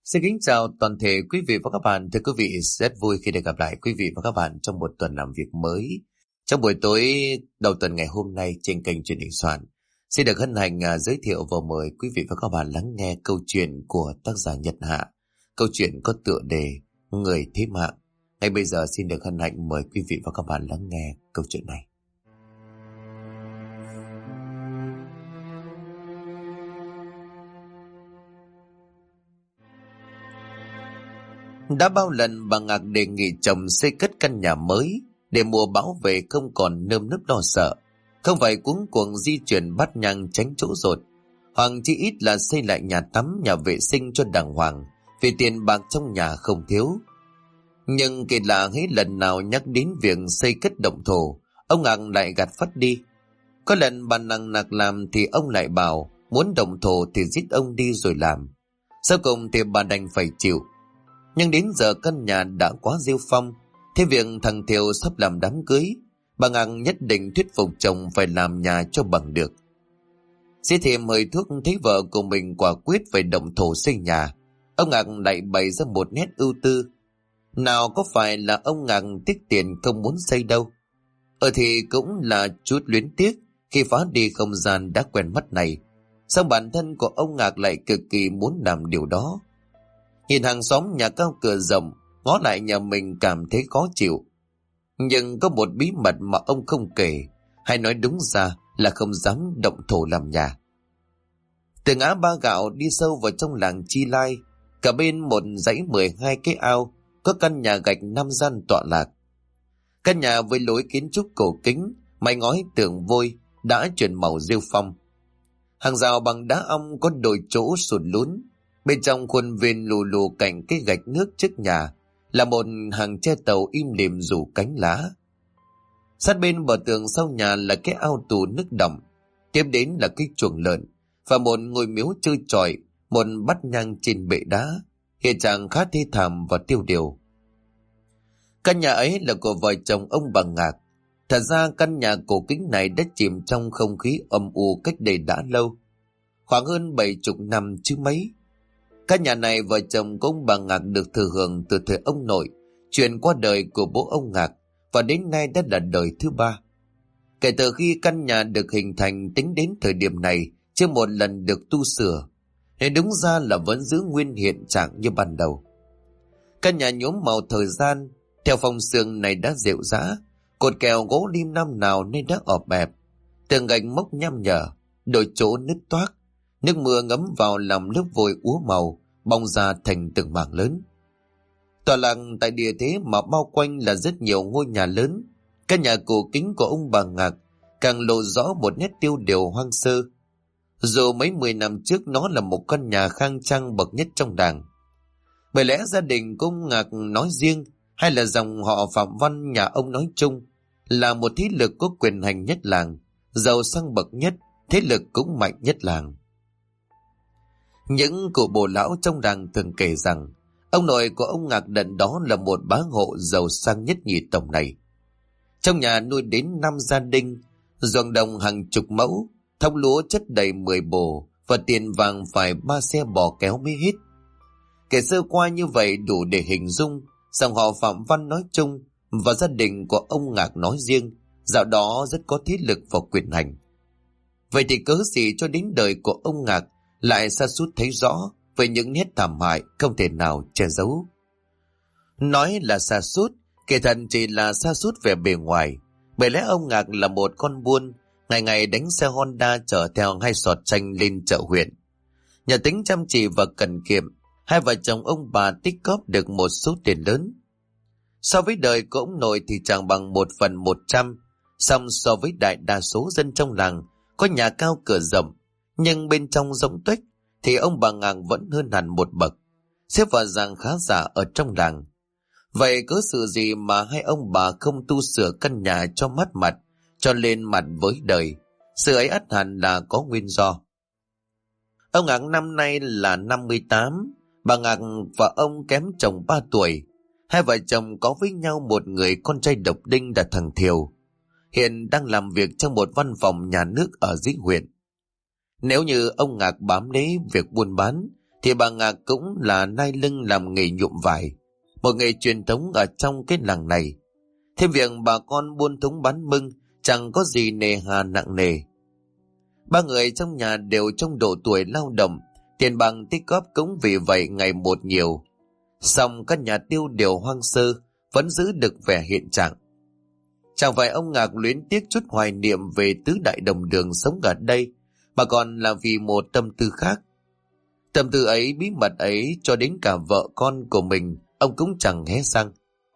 Xin kính chào toàn thể quý vị và các bạn. Thưa quý vị, rất vui khi được gặp lại quý vị và các bạn trong một tuần làm việc mới. Trong buổi tối đầu tuần ngày hôm nay trên kênh Truyền hình Soạn, xin được hân hạnh giới thiệu và mời quý vị và các bạn lắng nghe câu chuyện của tác giả Nhật Hạ. Câu chuyện có tựa đề Người Thế Mạng. Ngay bây giờ xin được hân hạnh mời quý vị và các bạn lắng nghe câu chuyện này. Đã bao lần bà Ngạc đề nghị chồng xây cất căn nhà mới để mùa bão về không còn nơm nớp lo sợ, không phải cuống cuồng di chuyển bát nhang tránh chỗ rột, hoặc chỉ ít là xây lại nhà tắm, nhà vệ sinh cho đàng hoàng, vì tiền bạc trong nhà không thiếu. Nhưng kỳ lạ hết lần nào nhắc đến việc xây cất động thổ, ông Ngạc lại gạt phắt đi. Có lần bà nằng nặc làm thì ông lại bảo muốn động thổ thì giết ông đi rồi làm. Sau cùng thì bà đành phải chịu. Nhưng đến giờ căn nhà đã quá rêu phong, thế việc thằng Thiều sắp làm đám cưới, bà Ngạc nhất định thuyết phục chồng phải làm nhà cho bằng được. Xế thêm hơi thuốc thấy vợ của mình quả quyết phải động thổ xây nhà, ông Ngạc lại bày ra một nét ưu tư. Nào có phải là ông Ngạc tiếc tiền không muốn xây đâu. Thì cũng là chút luyến tiếc khi phá đi không gian đã quen mắt này. Song bản thân của ông Ngạc lại cực kỳ muốn làm điều đó. Nhìn hàng xóm nhà cao cửa rộng, ngó lại nhà mình cảm thấy khó chịu. Nhưng có một bí mật mà ông không kể, hay nói đúng ra là không dám động thổ làm nhà. Từ ngã Ba Gạo đi sâu vào trong làng Chi Lai, cả bên một dãy 12 cái ao, có căn nhà gạch 5 gian tọa lạc. Căn nhà với lối kiến trúc cổ kính, mái ngói tường vôi, đã chuyển màu rêu phong. Hàng rào bằng đá ong có đôi chỗ sụt lún. Bên trong khuôn viên lù lù cạnh cái gạch nước trước nhà là một hàng tre tàu im lìm rủ cánh lá. Sát bên bờ tường sau nhà là cái ao tù nước đọng, tiếp đến là cái chuồng lợn và một ngôi miếu trơ trọi, một bát nhang trên bệ đá, hiện trạng khá thê thảm và tiêu điều. Căn nhà ấy là của vợ chồng ông bà Ngạc. Thật ra căn nhà cổ kính này đã chìm trong không khí âm u cách đây đã lâu, khoảng hơn 70 năm chứ mấy. Căn nhà này vợ chồng của ông bà Ngạc được thừa hưởng từ thời ông nội, truyền qua đời của bố ông Ngạc, và đến nay đã là đời thứ 3. Kể từ khi căn nhà được hình thành tính đến thời điểm này chưa một lần được tu sửa, nên đúng ra là vẫn giữ nguyên hiện trạng như ban đầu. Căn nhà nhuốm màu thời gian, theo phong sương này đã rệu rã, cột kèo gỗ lim năm nào nên đã ọp ẹp, tường gạch mốc nham nhở, đôi chỗ nứt toác, nước mưa ngấm vào làm lớp vôi úa màu, bong ra thành từng mảng lớn. Tọa lạc tại địa thế mà bao quanh là rất nhiều ngôi nhà lớn, căn nhà cổ kính của ông bà Ngạc càng lộ rõ một nét tiêu điều hoang sơ. Dù mấy 10 năm trước nó là một căn nhà khang trang bậc nhất trong làng. Bởi lẽ gia đình của ông Ngạc nói riêng, hay là dòng họ Phạm Văn nhà ông nói chung, là một thế lực có quyền hành nhất làng, giàu sang bậc nhất, thế lực cũng mạnh nhất làng. Những cụ bồ lão trong làng thường kể rằng ông nội của ông Ngạc đận đó là một bá hộ giàu sang nhất nhì tổng này. Trong nhà nuôi đến 5 gia đình, ruộng đồng hàng chục mẫu, thóc lúa chất đầy 10 bồ, và tiền vàng phải 3 xe bò kéo mới hết. Kể sơ qua như vậy đủ để hình dung dòng họ Phạm Văn nói chung và gia đình của ông Ngạc nói riêng dạo đó rất có thế lực và quyền hành. Vậy thì cớ gì cho đến đời của ông Ngạc lại sa sút thấy rõ với những nét thảm hại không thể nào che giấu? Nói là sa sút, kể thật chỉ là sa sút về bề ngoài, bởi lẽ ông Ngạc là một con buôn, ngày ngày đánh xe Honda chở theo 2 sọt chanh lên chợ huyện. Nhờ tính chăm chỉ và cần kiệm, hai vợ chồng ông bà tích góp được một số tiền lớn. So với đời của ông nội thì chẳng bằng 1/100, song so với đại đa số dân trong làng có nhà cao cửa rộng, nhưng bên trong rỗng tuếch, thì ông bà Ngạc vẫn hơn hẳn một bậc, xếp vào dạng khá giả ở trong làng. Vậy cớ sự gì mà hai ông bà không tu sửa căn nhà cho mát mặt, cho lên mặt với đời? Sự ấy ắt hẳn là có nguyên do. Ông Ngạc năm nay là 58, bà Ngạc và ông kém chồng 3 tuổi. Hai vợ chồng có với nhau một người con trai độc đinh là thằng Thiều, hiện đang làm việc trong một văn phòng nhà nước ở dưới huyện. Nếu như ông Ngạc bám lấy việc buôn bán thì bà Ngạc cũng là nai lưng làm nghề nhuộm vải, một nghề truyền thống ở trong cái làng này. Thêm việc bà con buôn thúng bán mưng, chẳng có gì nề hà nặng nề. Ba người trong nhà đều trong độ tuổi lao động, tiền bạc tích góp cũng vì vậy ngày một nhiều. Song các nhà tiêu điều hoang sơ vẫn giữ được vẻ hiện trạng. Chẳng phải ông Ngạc luyến tiếc chút hoài niệm về tứ đại đồng đường sống ở đây, mà còn là vì một tâm tư khác. Tâm tư ấy, bí mật ấy, cho đến cả vợ con của mình ông cũng chẳng hé răng.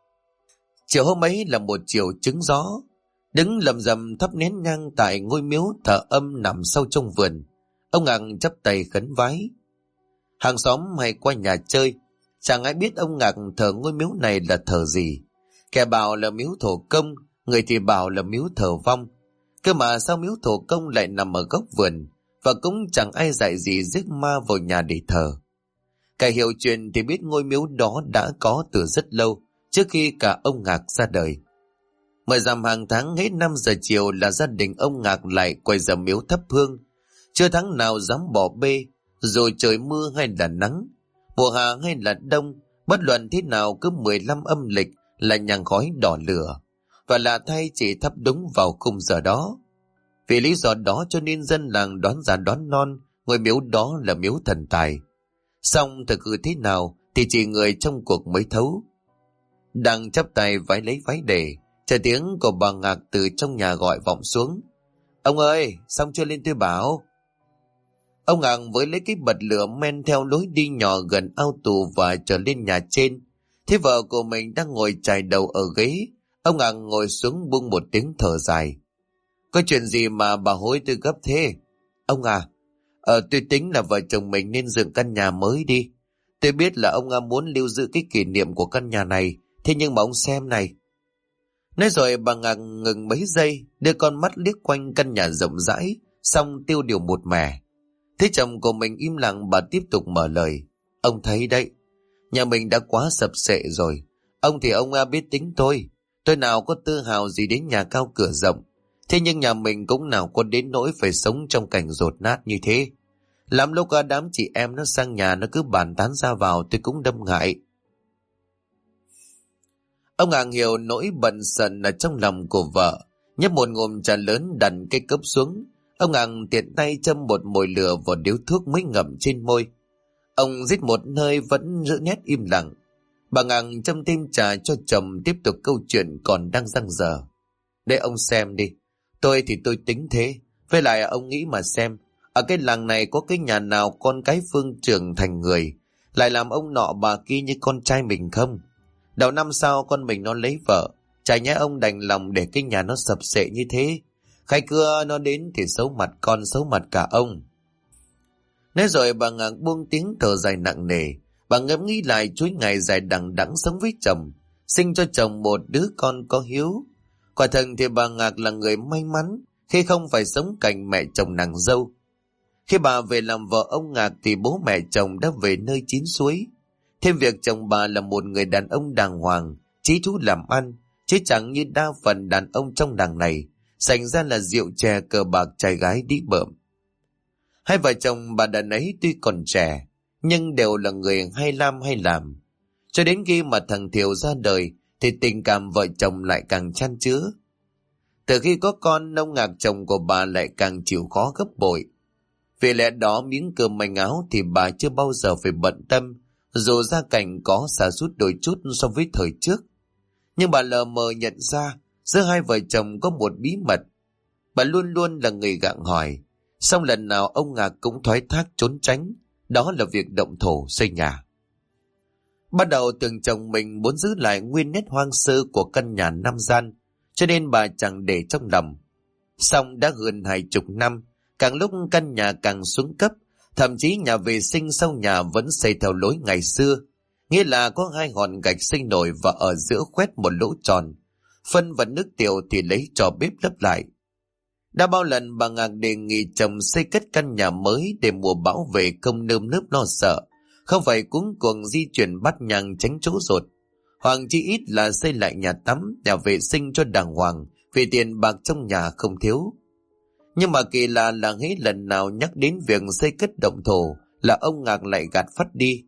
Chiều hôm ấy là một chiều trứng gió, đứng lầm rầm thắp nén nhang tại ngôi miếu thờ âm nằm sâu trong vườn. Ông Ngạc chắp tay khấn vái. Hàng xóm hay qua nhà chơi, chẳng ai biết ông Ngạc thờ ngôi miếu này là thờ gì. Kẻ bảo là miếu thổ công, người thì bảo là miếu thờ vong. Cơ mà sao miếu thổ công lại nằm ở góc vườn, và cũng chẳng ai dạy gì rước ma vào nhà để thờ. Cả hiểu chuyện thì biết ngôi miếu đó đã có từ rất lâu, trước khi cả ông Ngạc ra đời. Mời rằm hàng tháng hết 5 giờ chiều là gia đình ông Ngạc lại quay ra miếu thắp hương. Chưa tháng nào dám bỏ bê, dù trời mưa hay là nắng, mùa hạ hay là đông, bất luận thế nào cứ 15 âm lịch là nhang khói đỏ lửa. Và lạ thay chỉ thắp đúng vào khung giờ đó. Vì lý do đó cho nên dân làng đoán già đoán non, ngôi miếu đó là miếu thần tài. Xong thực hư thế nào thì chỉ người trong cuộc mới thấu. Đang chắp tay vái lấy vái để, chờ tiếng của bà Ngạc từ trong nhà gọi vọng xuống. Ông ơi, xong chưa lên tôi bảo. Ông Ngạc với lấy cái bật lửa men theo lối đi nhỏ gần ao tù và trở lên nhà trên. Thế vợ của mình đang ngồi chải đầu ở ghế. Ông Ngạc ngồi xuống buông một tiếng thở dài. Có chuyện gì mà bà hối tôi gấp thế? Ông à, tôi tính là vợ chồng mình nên dựng căn nhà mới đi. Tôi biết là ông muốn lưu giữ cái kỷ niệm của căn nhà này, thế nhưng mà ông xem này. Nói rồi bà Ngạc ngừng mấy giây, đưa con mắt liếc quanh căn nhà rộng rãi, xong tiêu điều một mẻ. Thế chồng của mình im lặng, bà tiếp tục mở lời. Ông thấy đấy, nhà mình đã quá sập xệ rồi. Ông thì ông biết tính tôi nào có tự hào gì đến nhà cao cửa rộng. Thế nhưng nhà mình cũng nào có đến nỗi phải sống trong cảnh dột nát như thế. Lắm lúc đám chị em nó sang nhà nó cứ bàn tán ra vào, tôi cũng đâm ngại. Ông Ngạc hiểu nỗi bận sần ở trong lòng của vợ, nhấp một ngụm trà lớn đặt cái cốc xuống. Ông Ngạc tiện tay châm một mồi lửa vào điếu thuốc mới ngậm trên môi. Ông rít một hơi vẫn giữ nét im lặng. Bà Ngạc châm thêm trà cho chồng tiếp tục câu chuyện còn đang dang dở. Để ông xem đi, tôi thì tôi tính thế. Với lại ông nghĩ mà xem, ở cái làng này có cái nhà nào con cái phương trưởng thành người lại làm ông nọ bà kia như con trai mình không? Đầu năm sau con mình nó lấy vợ, chả nhẽ ông đành lòng để cái nhà nó sập xệ như thế. Khách cưa nó đến thì xấu mặt con, xấu mặt cả ông. Nói rồi bà Ngạc buông tiếng thở dài nặng nề. Bà ngẫm nghĩ lại chuỗi ngày dài đằng đẵng sống với chồng, sinh cho chồng một đứa con có hiếu. Quả thật thì bà Ngạc là người may mắn khi không phải sống cạnh mẹ chồng nàng dâu. Khi bà về làm vợ ông Ngạc thì bố mẹ chồng đã về nơi chín suối. Thêm việc chồng bà là một người đàn ông đàng hoàng, chí thú làm ăn, chứ chẳng như đa phần đàn ông trong làng này, thành ra là rượu chè cờ bạc trai gái đi bợm. Hai vợ chồng bà đàn ấy tuy còn trẻ, nhưng đều là người hay làm. Cho đến khi mà thằng Thiều ra đời thì tình cảm vợ chồng lại càng chan chứa. Từ khi có con, ông Ngạc chồng của bà lại càng chịu khó gấp bội. Vì lẽ đó miếng cơm manh áo thì bà chưa bao giờ phải bận tâm, dù gia cảnh có sa sút đôi chút so với thời trước. Nhưng bà lờ mờ nhận ra giữa hai vợ chồng có một bí mật. Bà luôn luôn là người gặng hỏi, song lần nào ông Ngạc cũng thoái thác trốn tránh, đó là việc động thổ xây nhà. Bắt đầu tưởng chồng mình muốn giữ lại nguyên nét hoang sơ của căn nhà năm gian, cho nên bà chẳng để trong lòng. Song đã hơn 20 năm, càng lúc căn nhà càng xuống cấp, thậm chí nhà vệ sinh sau nhà vẫn xây theo lối ngày xưa, nghĩa là có 2 hòn gạch xây nổi và ở giữa khoét một lỗ tròn, phân và nước tiểu thì lấy trò bếp lấp lại. Đã bao lần bà Ngạc đề nghị chồng xây cất căn nhà mới để mùa bão về không nơm nớp lo sợ, không phải cuống cuồng di chuyển bắt nhang tránh chỗ rột, hoặc chỉ ít là xây lại nhà tắm, nhà vệ sinh cho đàng hoàng, vì tiền bạc trong nhà không thiếu. Nhưng mà kỳ lạ là hết lần nào nhắc đến việc xây cất động thổ là ông Ngạc lại gạt phắt đi.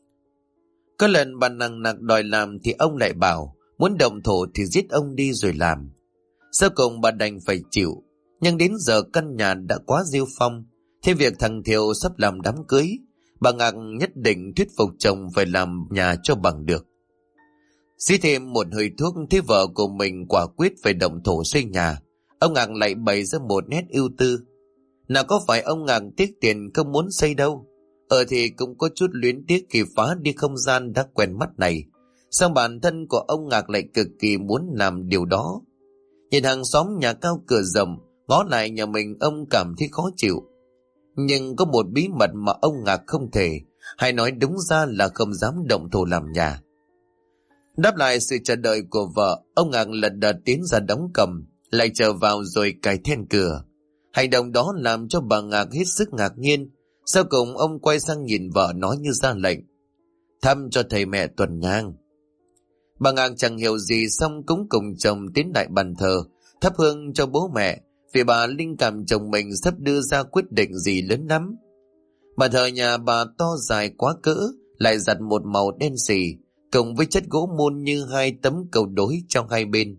Có lần bà nằng nặc đòi làm thì ông lại bảo muốn động thổ thì giết ông đi rồi làm. Sau cùng bà đành phải chịu, nhưng đến giờ căn nhà đã quá diêu phong. Thế việc thằng Thiệu sắp làm đám cưới, bà Ngạc nhất định thuyết phục chồng phải làm nhà cho bằng được. Xí thêm một hơi thuốc, thế vợ của mình quả quyết phải động thổ xây nhà. Ông Ngạc lại bày ra một nét ưu tư. Nào có phải ông Ngạc tiếc tiền không muốn xây đâu. Thì cũng có chút luyến tiếc khi phá đi không gian đã quen mắt này. Song bản thân của ông Ngạc lại cực kỳ muốn làm điều đó. Nhìn hàng xóm nhà cao cửa rộng, ngó lại nhà mình ông cảm thấy khó chịu. Nhưng có một bí mật mà ông Ngạc không thể, hay nói đúng ra là không dám động thổ làm nhà. Đáp lại sự chờ đợi của vợ, ông Ngạc lật đật tiến ra đóng cầm, lại trở vào rồi cài then cửa. Hành động đó làm cho bà Ngạc hết sức ngạc nhiên. Sau cùng ông quay sang nhìn vợ nói như ra lệnh: thăm cho thầy mẹ tuần nhang. Bà Ngạc chẳng hiểu gì, xong cũng cùng chồng tiến lại bàn thờ thắp hương cho bố mẹ, vì bà linh cảm chồng mình sắp đưa ra quyết định gì lớn lắm. Bàn thờ nhà bà to dài quá cỡ, lại giặt một màu đen xì, cùng với chất gỗ mun như hai tấm cầu đối trong hai bên.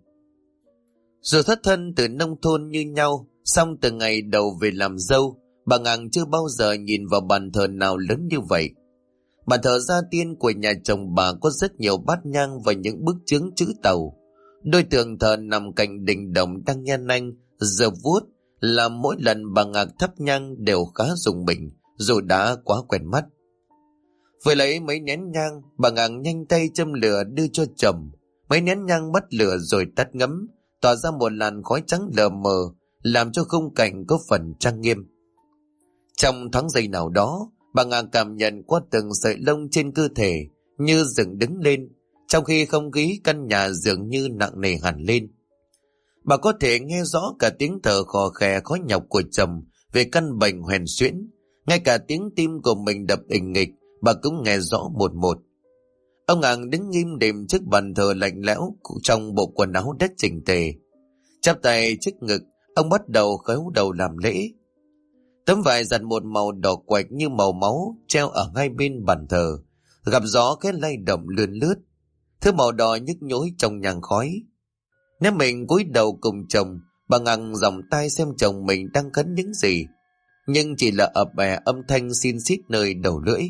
Dù thất thân từ nông thôn như nhau, song từ ngày đầu về làm dâu, bà Ngạc chưa bao giờ nhìn vào bàn thờ nào lớn như vậy. Bàn thờ gia tiên của nhà chồng bà có rất nhiều bát nhang và những bức chướng chữ tàu. Đôi tường thờ nằm cạnh đình đồng đang nhan nanh, giờ vuốt, làm mỗi lần bà Ngạc thắp nhang đều khá rùng mình, dù đã quá quen mắt. Vừa lấy mấy nén nhang, bà Ngạc nhanh tay châm lửa đưa cho chồng. Mấy nén nhang mất lửa rồi tắt ngấm, tỏa ra một làn khói trắng lờ mờ, làm cho khung cảnh có phần trang nghiêm. Trong thoáng giây nào đó, bà Ngạc cảm nhận qua từng sợi lông trên cơ thể như dựng đứng lên, trong khi không khí căn nhà dường như nặng nề hẳn lên. Bà có thể nghe rõ cả tiếng thở khò khè khó nhọc của chồng về căn bệnh hoen suyễn, ngay cả tiếng tim của mình đập ình nghịch, bà cũng nghe rõ một một. Ông Ngạc đứng nghiêm đềm trước bàn thờ lạnh lẽo trong bộ quần áo đất chỉnh tề, chắp tay trước ngực, ông bắt đầu khéo đầu làm lễ. Tấm vải giặt một màu đỏ quạch như màu máu treo ở hai bên bàn thờ, gặp gió khẽ lay động lươn lướt, thứ màu đỏ nhức nhối trong nhang khói. Nếu mình cúi đầu cùng chồng, bà Ngạc dòng tai xem chồng mình đang khấn những gì, nhưng chỉ là ập bè âm thanh xin xít nơi đầu lưỡi.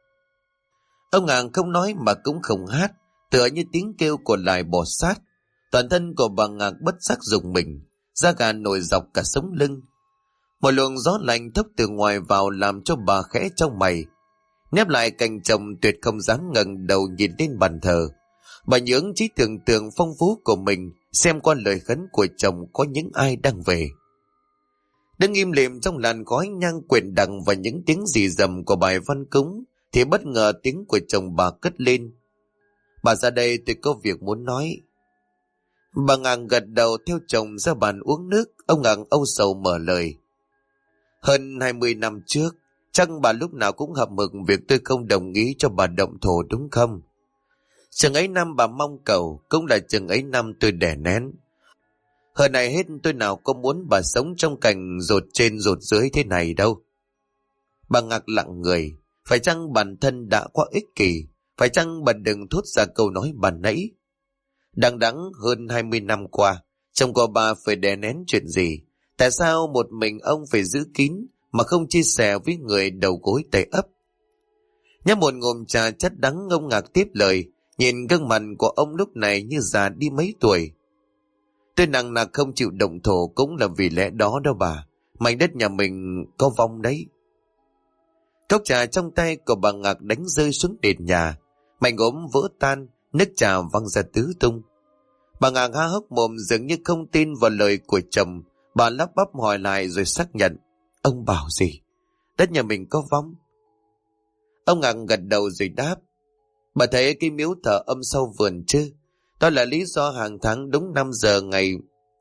Ông Ngạc không nói mà cũng không hát, tựa như tiếng kêu của loài bò sát. Toàn thân của bà Ngạc bất giác rùng mình, da gà nổi dọc cả sống lưng. Một luồng gió lạnh thốc từ ngoài vào làm cho bà khẽ trong mày. Nép lại cạnh chồng tuyệt không dám ngẩng đầu nhìn lên bàn thờ. Bà nhướng trí tưởng tượng phong phú của mình, xem qua lời khấn của chồng có những ai đang về. Đứng im lìm trong làn khói nhang quyện đằng và những tiếng rì rầm của bài văn cúng, thì bất ngờ tiếng của chồng bà cất lên: bà ra đây, tôi có việc muốn nói. Bà Ngạc gật đầu theo chồng ra bàn uống nước. Ông Ngạc âu sầu mở lời: hơn 20 năm trước, chắc bà lúc nào cũng hậm hực việc tôi không đồng ý cho bà động thổ đúng không? Chừng ấy năm bà mong cầu, cũng là chừng ấy năm tôi đè nén. Hơn này hết tôi nào có muốn bà sống trong cảnh rột trên rột dưới thế này đâu. Bà Ngạc lặng người. Phải chăng bản thân đã quá ích kỷ? Phải chăng bà đừng thốt ra câu nói bà nãy? Đằng đẵng hơn 20 năm qua, chồng của bà phải đè nén chuyện gì? Tại sao một mình ông phải giữ kín mà không chia sẻ với người đầu gối tay ấp? Nhấp một ngụm trà chất đắng, ông Ngạc tiếp lời, nhìn gương mặt của ông lúc này như già đi mấy tuổi. Tôi nặng nặc không chịu động thổ cũng là vì lẽ đó đó bà. Mảnh đất nhà mình có vong đấy. Cốc trà trong tay của bà Ngạc đánh rơi xuống nền nhà, mảnh gốm vỡ tan, nước trà văng ra tứ tung. Bà Ngạc há hốc mồm dường như không tin vào lời của chồng. Bà lắp bắp hỏi lại rồi xác nhận: ông bảo gì? Đất nhà mình có vong? Ông Ngạc gật đầu rồi đáp: bà thấy cái miếu thờ âm sau vườn chứ? Đó là lý do hàng tháng đúng 5 giờ ngày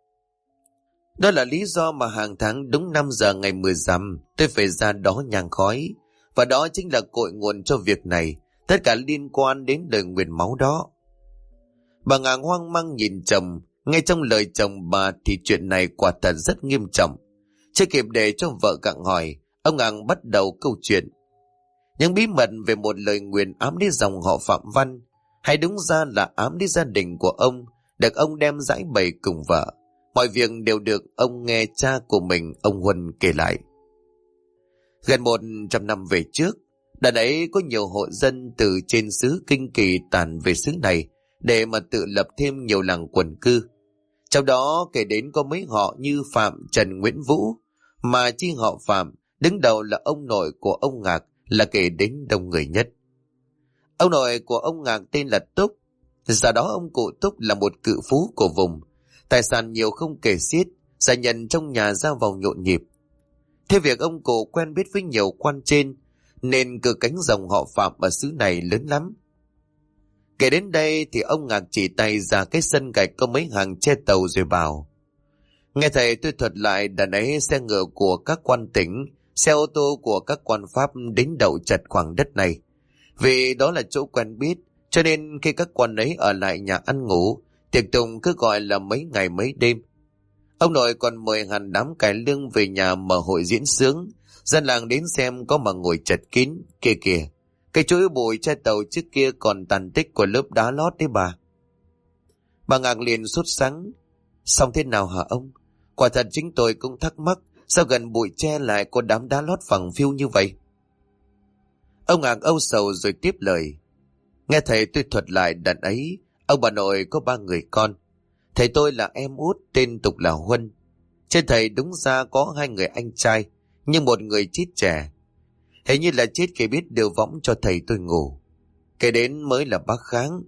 Đó là lý do mà hàng tháng đúng 5 giờ ngày 10 rằm tôi phải ra đó nhang khói. Và đó chính là cội nguồn cho việc này, tất cả liên quan đến lời nguyền máu đó. Bà Ngạc hoang mang nhìn chồng. Ngay trong lời chồng bà thì chuyện này quả thật rất nghiêm trọng. Chưa kịp để cho vợ gặng hỏi, ông Ngạc bắt đầu câu chuyện. Những bí mật về một lời nguyền ám đến dòng họ Phạm Văn, hay đúng ra là ám đến gia đình của ông, được ông đem giải bày cùng vợ. Mọi việc đều được ông nghe cha của mình, ông Huân kể lại. Gần 100 năm về trước, đợt ấy có nhiều hộ dân từ trên xứ Kinh Kỳ tản về xứ này để mà tự lập thêm nhiều làng quần cư. Trong đó kể đến có mấy họ như Phạm, Trần, Nguyễn, Vũ, mà chi họ Phạm đứng đầu là ông nội của ông Ngạc là kể đến đông người nhất. Ông nội của ông Ngạc tên là Túc. Sau đó ông cụ Túc là một cự phú của vùng, tài sản nhiều không kể xiết, gia nhân trong nhà ra vào nhộn nhịp. Theo việc ông cụ quen biết với nhiều quan trên, nên cử cánh dòng họ Phạm ở xứ này lớn lắm. Kể đến đây thì ông Ngạc chỉ tay ra cái sân gạch có mấy hàng che tàu rồi bảo: Nghe thầy tôi thuật lại, đợt ấy xe ngựa của các quan tỉnh, xe ô tô của các quan Pháp đến đậu chật khoảng đất này. Vì đó là chỗ quen biết, cho nên khi các quan ấy ở lại nhà ăn ngủ, tiệc tùng cứ gọi là mấy ngày mấy đêm. Ông nội còn mời hẳn đám cải lương về nhà mở hội diễn sướng, dân làng đến xem có mà ngồi chật kín. Kìa kìa, cái chuỗi bụi che tàu trước kia còn tàn tích của lớp đá lót đấy bà. Bà Ngạc liền sốt sắng: Xong thế nào hả ông? Quả thật chính tôi cũng thắc mắc, sao gần bụi tre lại có đám đá lót phẳng phiu như vậy? Ông Ngạc âu sầu rồi tiếp lời: Nghe thầy tôi thuật lại, đợt ấy ông bà nội có 3 người con. Thầy tôi là em út, tên tục là Huân. Trên thầy đúng ra có 2 người anh trai, nhưng một người chết trẻ. Hình như là chết khi biết đưa võng cho thầy tôi ngủ. Kể đến mới là bác Kháng.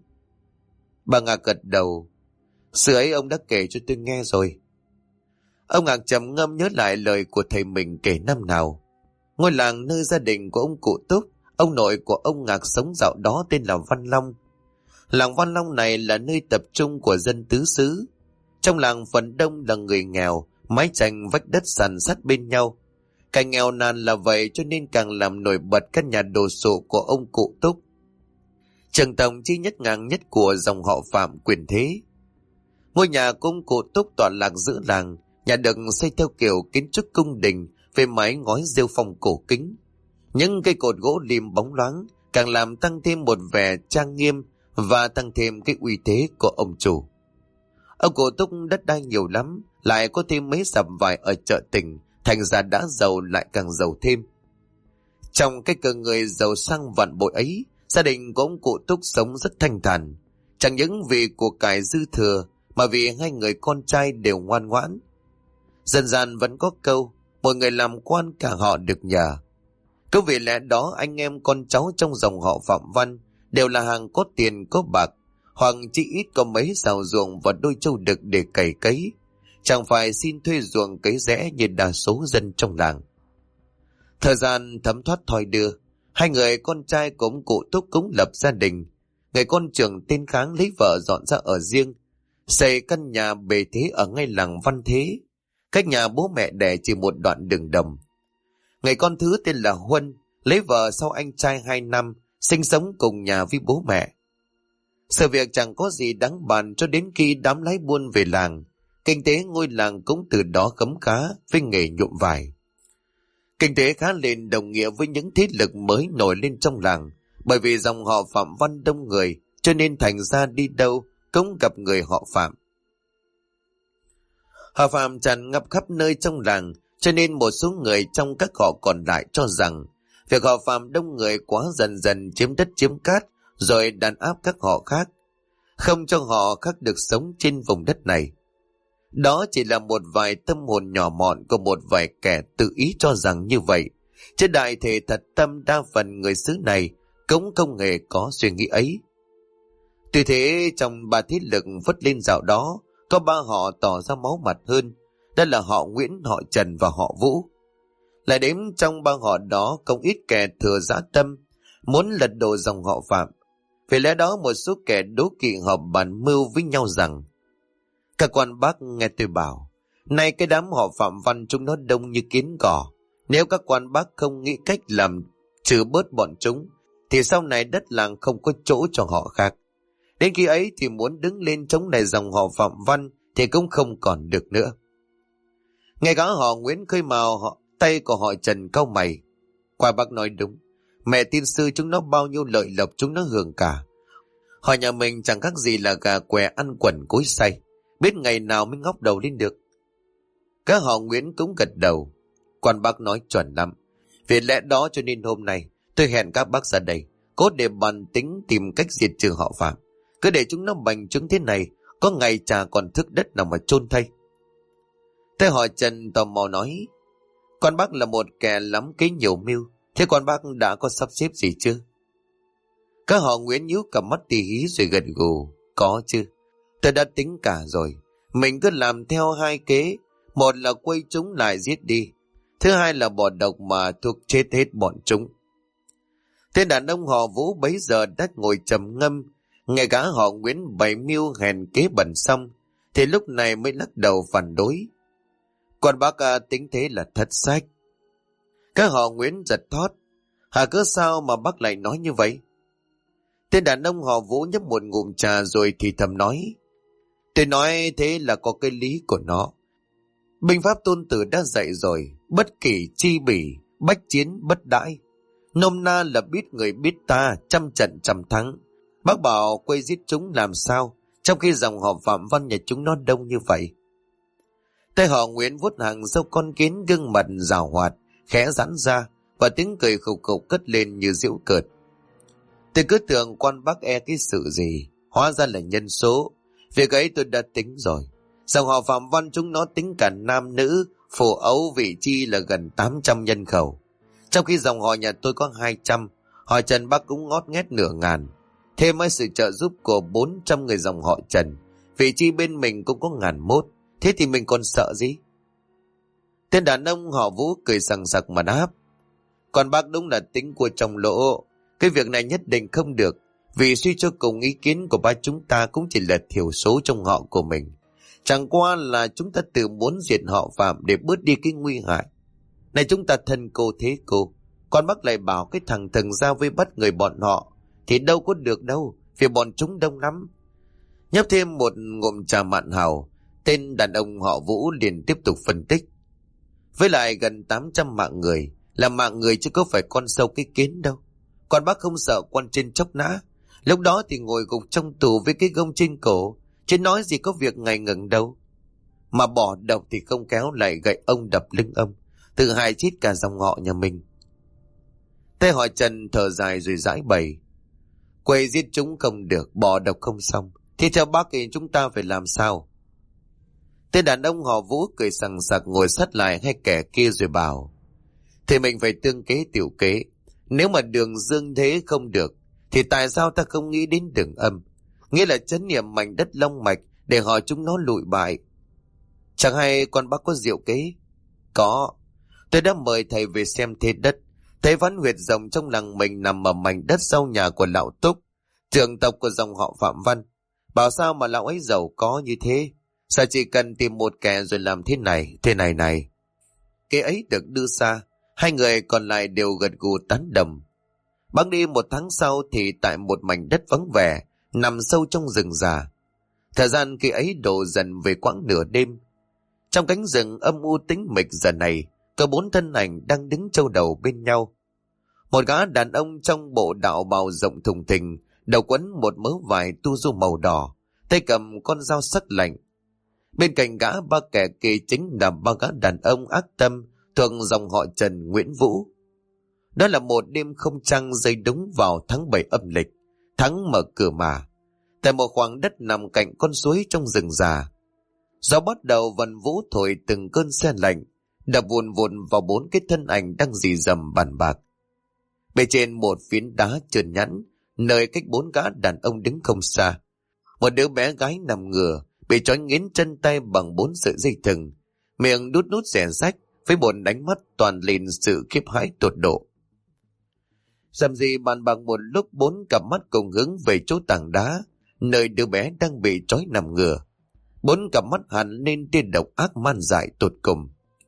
Bà Ngạc gật đầu: Sự ấy ông đã kể cho tôi nghe rồi. Ông Ngạc trầm ngâm nhớ lại lời của thầy mình kể năm nào. Ngôi làng nơi gia đình của ông cụ Túc, ông nội của ông Ngạc sống dạo đó tên là Văn Long. Làng Văn Long này là nơi tập trung của dân tứ xứ. Trong làng phần đông là người nghèo, mái tranh vách đất sàn sắt bên nhau. Càng nghèo nàn là vậy cho nên càng làm nổi bật căn nhà đồ sộ của ông cụ Túc. Trường tổng chi nhất ngang nhất của dòng họ Phạm quyền thế. Ngôi nhà của ông cụ Túc tọa lạc giữa làng. Nhà được xây theo kiểu kiến trúc cung đình với mái ngói rêu phong cổ kính. Những cây cột gỗ lim bóng loáng càng làm tăng thêm một vẻ trang nghiêm và tăng thêm cái uy thế của ông chủ. Ông cụ Túc đất đai nhiều lắm, lại có thêm mấy sạp vải ở chợ tỉnh, thành ra đã giàu lại càng giàu thêm. Trong cái cơ người giàu sang vạn bội ấy, gia đình của ông cụ Túc sống rất thanh thản. Chẳng những vì của cải dư thừa, mà vì 2 người con trai đều ngoan ngoãn. Dân gian vẫn có câu, mọi người làm quan cả họ được nhờ. Cứ vì lẽ đó anh em con cháu trong dòng họ Phạm Văn đều là hàng có tiền có bạc, hoặc chỉ ít có mấy xào ruộng và đôi trâu đực để cày cấy, chẳng phải xin thuê ruộng cấy rẽ như đa số dân trong làng. Thời gian thấm thoát thoi đưa, 2 người con trai của ông cụ Túc cũng lập gia đình. Người con trưởng tên Kháng lấy vợ dọn ra ở riêng, xây căn nhà bề thế ở ngay làng Văn Thế, cách nhà bố mẹ đẻ chỉ một đoạn đường đồng. Người con thứ tên là Huân lấy vợ sau anh trai 2 năm, sinh sống cùng nhà với bố mẹ. Sự việc chẳng có gì đáng bàn cho đến khi đám lái buôn về làng. Kinh tế ngôi làng cũng từ đó khấm khá với nghề nhuộm vải. Kinh tế khá lên đồng nghĩa với những thế lực mới nổi lên trong làng, bởi vì dòng họ Phạm Văn đông người, cho nên thành ra đi đâu cũng gặp người họ Phạm. Họ Phạm tràn ngập khắp nơi trong làng, cho nên một số người trong các họ còn lại cho rằng việc họ Phạm đông người quá dần dần chiếm đất chiếm cát, rồi đàn áp các họ khác, không cho họ khác được sống trên vùng đất này. Đó chỉ là một vài tâm hồn nhỏ mọn của một vài kẻ tự ý cho rằng như vậy, chứ đại thể thật tâm đa phần người xứ này cũng không hề có suy nghĩ ấy. Tuy thế, trong 3 thế lực vất lên dạo đó, có 3 họ tỏ ra máu mặt hơn, đó là họ Nguyễn, họ Trần và họ Vũ. Lại đếm trong 3 họ đó không ít kẻ thừa dã tâm, muốn lật đổ dòng họ Phạm. Vì lẽ đó một số kẻ đố kỵ họp bàn mưu với nhau rằng: Các quan bác nghe tôi bảo, nay cái đám họ Phạm Văn chúng nó đông như kiến cỏ. Nếu các quan bác không nghĩ cách làm trừ bớt bọn chúng, thì sau này đất làng không có chỗ cho họ khác. Đến khi ấy thì muốn đứng lên chống lại dòng họ Phạm Văn thì cũng không còn được nữa. Ngay cả họ Nguyễn khơi mào tay của họ Trần cau mày. Qua bác nói đúng, Mẹ tin sư chúng nó bao nhiêu lợi lộc chúng nó hưởng cả. Họ nhà mình chẳng khác gì là gà què ăn quần cối xay, biết ngày nào mới ngóc đầu lên được. Các họ Nguyễn cũng gật đầu. Quan bác nói chuẩn lắm. Vì lẽ đó cho nên hôm nay tôi hẹn các bác ra đây, cốt để bàn tính tìm cách diệt trừ họ Phạm. Cứ để chúng nó bành trướng thế này, có ngày chả còn thức đất nào mà chôn thay. Thế họ Trần tò mò nói, quan bác là một kẻ lắm kế nhiều mưu, thế quan bác đã có sắp xếp gì chưa? Các họ Nguyễn nhíu cả mắt tì hí rồi gật gù, có chứ. Tôi đã tính cả rồi. Mình cứ làm theo hai kế. Một là quay chúng lại giết đi. Thứ hai là bỏ độc mà thuốc chết hết bọn chúng. Tên đàn ông họ Vũ bấy giờ đã ngồi trầm ngâm. Nghe cả họ Nguyễn bày mưu hèn kế bẩn xong, thì lúc này mới lắc đầu phản đối. Còn bác tính thế là thất sách. Các họ Nguyễn giật thót. Hả, cớ sao mà bác lại nói như vậy? Tên đàn ông họ Vũ nhấp một ngụm trà rồi thì thầm nói, tôi nói thế là có cái lý của nó. Binh pháp Tôn Tử đã dạy rồi, bất kỷ chi bỉ, bách chiến bất đãi. Nôm na là biết người biết ta, trăm trận trăm thắng. Bác bảo quay giết chúng làm sao, trong khi dòng họ Phạm Văn nhà chúng nó đông như vậy. Tay họ Nguyễn vuốt hàng râu con kiến, gương mặt rào hoạt, khẽ giãn ra, và tiếng cười khục khục cất lên như giễu cợt. Tôi cứ tưởng quan bác e cái sự gì, hóa ra là nhân số. Việc ấy tôi đã tính rồi. Dòng họ Phạm Văn chúng nó tính cả nam nữ, phụ ấu vị chi là gần 800 nhân khẩu. Trong khi dòng họ nhà tôi có 200, họ Trần bác cũng ngót nghét nửa ngàn. Thêm với sự trợ giúp của 400 người dòng họ Trần, vị chi bên mình cũng có 1.001. Thế thì mình còn sợ gì? Tên đàn ông họ Vũ cười sằng sặc mà đáp, còn bác đúng là tính của trong lỗ. Cái việc này nhất định không được, vì suy cho cùng ý kiến của ba chúng ta cũng chỉ là thiểu số trong họ của mình. Chẳng qua là chúng ta tự muốn diệt họ Phạm để bớt đi cái nguy hại. Này chúng ta thân cô thế cô, con bác lại bảo cái thằng thần ra với bắt người bọn họ, thì đâu có được đâu, vì bọn chúng đông lắm. Nhấp thêm một ngụm trà mạn hào, tên đàn ông họ Vũ liền tiếp tục phân tích. Với lại gần 800 mạng người, là mạng người chứ có phải con sâu cái kiến đâu. Còn bác không sợ quan trên chốc nã, lúc đó thì ngồi gục trong tù với cái gông trên cổ, chứ nói gì có việc ngày ngừng đâu. Mà bỏ độc thì không kéo lại gậy ông đập lưng ông, tự hại chết cả dòng họ nhà mình. Tay họ Trần thở dài rồi giải bày, quay giết chúng không được, bỏ độc không xong, thì theo bác thì chúng ta phải làm sao? Tên đàn ông họ Vũ cười sằng sặc ngồi sát lại hai kẻ kia rồi bảo, thì mình phải tương kế tiểu kế. Nếu mà đường dương thế không được, thì tại sao ta không nghĩ đến đường âm, nghĩa là trấn niệm mảnh đất long mạch để họ chúng nó lụi bại? Chẳng hay con bác có diệu kế? Có. Tôi đã mời thầy về xem thế đất. Thầy phán huyệt rồng trong làng mình nằm ở mảnh đất sau nhà của lão Túc, trưởng tộc của dòng họ Phạm Văn. Bảo sao mà lão ấy giàu có như thế? Sao chỉ cần tìm một kẻ rồi làm thế này. Kế ấy được đưa xa, hai người còn lại đều gật gù tán đồng. Băng đi 1 tháng sau thì tại một mảnh đất vắng vẻ, nằm sâu trong rừng già. Thời gian khi ấy đổ dần về quãng nửa đêm. Trong cánh rừng âm u tĩnh mịch giờ này, có 4 thân ảnh đang đứng châu đầu bên nhau. Một gã đàn ông trong bộ đạo bào rộng thùng thình, đầu quấn một mớ vải tu du màu đỏ, tay cầm con dao sắc lạnh. Bên cạnh gã 3 kẻ kia chính là 3 gã đàn ông ác tâm thuộc dòng họ Trần Nguyễn Vũ. Đó là một đêm không trăng rơi đúng vào tháng 7 âm lịch, tháng mở cửa mà. Tại một khoảng đất nằm cạnh con suối trong rừng già, gió bắt đầu vần vũ thổi từng cơn se lạnh, đập vùn vụn vào 4 cái thân ảnh đang rì rầm bàn bạc. Bên trên một phiến đá trơn nhẵn, nơi cách 4 gã đàn ông đứng không xa, một đứa bé gái nằm ngửa, bị trói nghiến chân tay bằng 4 sợi dây thừng, miệng đút nút xẻ rách, với một ánh mắt toàn lên sự khiếp hãi tột độ. Dầm gì bàn bạc một lúc, 4 cặp mắt cùng hướng về chỗ tảng đá, nơi đứa bé đang bị trói nằm ngửa. 4 cặp mắt hằn lên tia độc ác man dại tột cùng.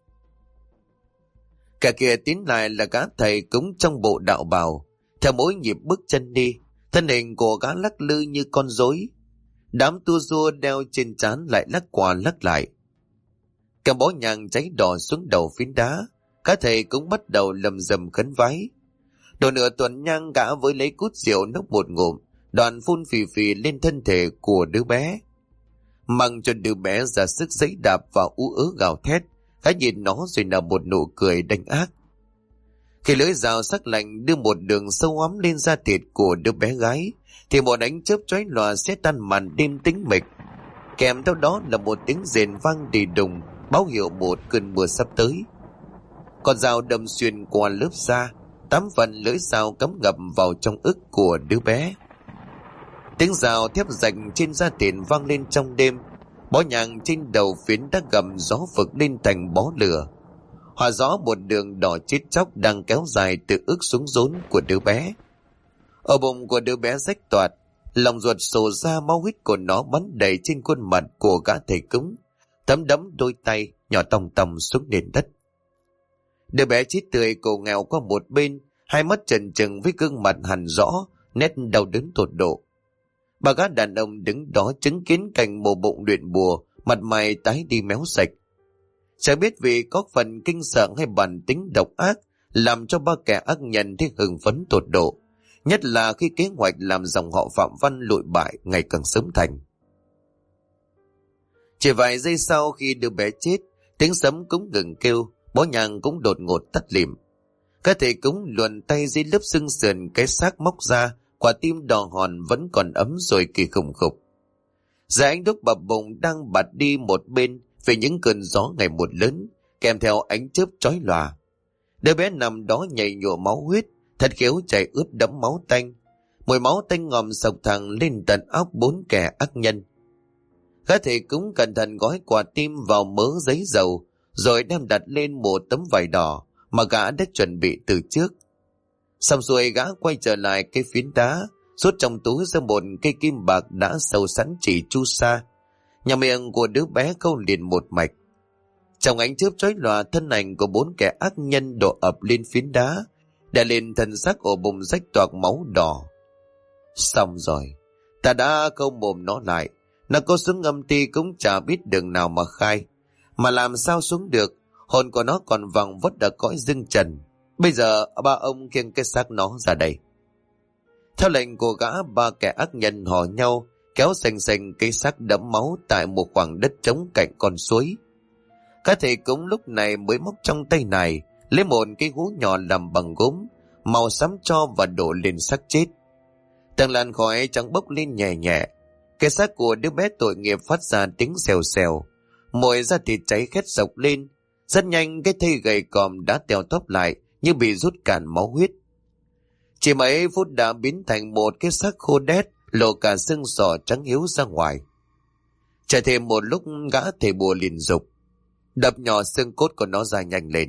Cả kia tiến lại là gã thầy cũng trong bộ đạo bào, theo mỗi nhịp bước chân đi, thân hình của gã lắc lư như con rối. Đám tua rua đeo trên trán lại lắc qua lắc lại. Cầm bó nhang cháy đỏ xuống đầu phiến đá, các thầy cũng bắt đầu lầm rầm khấn vái. Độ nửa tuần nhang, gã với lấy cút rượu nốc một ngụm, đoạn phun phì phì lên thân thể của đứa bé. Mặc cho đứa bé ra sức giãy đạp và ú ớ gào thét, gã nhìn nó rồi nở một nụ cười đanh ác. Khi lưỡi dao sắc lạnh đưa một đường sâu hoắm lên da thịt của đứa bé gái, thì một ánh chớp chói lòa xé tan màn đêm tĩnh mịch. Kèm theo đó là một tiếng rền vang đi đùng, báo hiệu một cơn mưa sắp tới. Con dao đâm xuyên qua lớp da, 8 phần lưỡi dao cắm ngập vào trong ức của đứa bé. Tiếng dao thép rành trên da thịt vang lên trong đêm. Bó nhang trên đầu phiến đã gầm gió vực lên thành bó lửa. Hòa rõ một đường đỏ chết chóc đang kéo dài từ ức xuống rốn của đứa bé. Ở bụng của đứa bé rách toạc, lòng ruột sổ ra, máu huyết của nó bắn đầy trên khuôn mặt của gã thầy cúng, thấm đẫm đôi tay nhỏ tòng tòng xuống nền đất. Đứa bé chết tươi cổ nghèo qua một bên, hai mắt trần trừng với gương mặt hằn rõ nét đau đớn tột độ. Ba gã đàn ông đứng đó chứng kiến cảnh mổ bụng luyện bùa, mặt mày tái đi méo sạch. Chẳng biết vì có phần kinh sợ hay bản tính độc ác làm cho ba kẻ ác nhân thấy hưng phấn tột độ, nhất là khi kế hoạch làm dòng họ Phạm Văn lụi bại ngày càng sớm thành. Chỉ vài giây sau khi đứa bé chết, tiếng sấm cũng ngừng kêu, bó nhang cũng đột ngột tắt lịm. Các thầy cúng luồn tay dưới lớp xương sườn cái xác móc ra, quả tim đỏ hòn vẫn còn ấm rồi kỳ khủng khục. Dạ ánh đúc bập bùng đang bạt đi một bên vì những cơn gió ngày một lớn, kèm theo ánh chớp chói lòa. Đứa bé nằm đó nhảy nhụa máu huyết, thật khéo chảy ướt đẫm máu tanh. Mùi máu tanh ngòm sộc thẳng lên tận óc 4 kẻ ác nhân. Các thầy cúng cẩn thận gói quả tim vào mớ giấy dầu, rồi đem đặt lên một tấm vải đỏ mà gã đã chuẩn bị từ trước. Xong xuôi gã quay trở lại cây phiến đá, rút trong túi ra một cây kim bạc đã sâu sẵn chỉ chu sa. Nhà miệng của đứa bé câu liền một mạch. Trong ánh chớp chói lòa, thân ảnh của 4 kẻ ác nhân đổ ập lên phiến đá, đè lên thân xác ổ bụng rách toạc máu đỏ. Xong rồi, ta đã câu mồm nó lại. Nó có xuống âm ty cũng chả biết đường nào mà khai. Mà làm sao xuống được, hồn của nó còn vòng vất ở cõi dương trần. Bây giờ ba ông khiêng cái xác nó ra đây. Theo lệnh của gã, 3 kẻ ác nhân hò nhau kéo xanh xanh cái xác đẫm máu tại một khoảng đất trống cạnh con suối. Các thầy cúng lúc này mới móc trong tay này lấy một cái hú nhỏ làm bằng gốm, màu xám tro và đổ lên xác chết. Từng làn khói trắng bốc lên nhẹ nhẹ. Cái xác của đứa bé tội nghiệp phát ra tiếng xèo xèo, mùi da thịt cháy khét sộc lên. Rất nhanh cái thây gầy còm đã teo tóp lại như bị rút cạn máu huyết. Chỉ mấy phút đã biến thành một cái xác khô đét, lộ cả xương sọ trắng hiếu ra ngoài. Chạy thêm một lúc, gã thầy bùa liền dục đập nhỏ xương cốt của nó ra nhanh lên.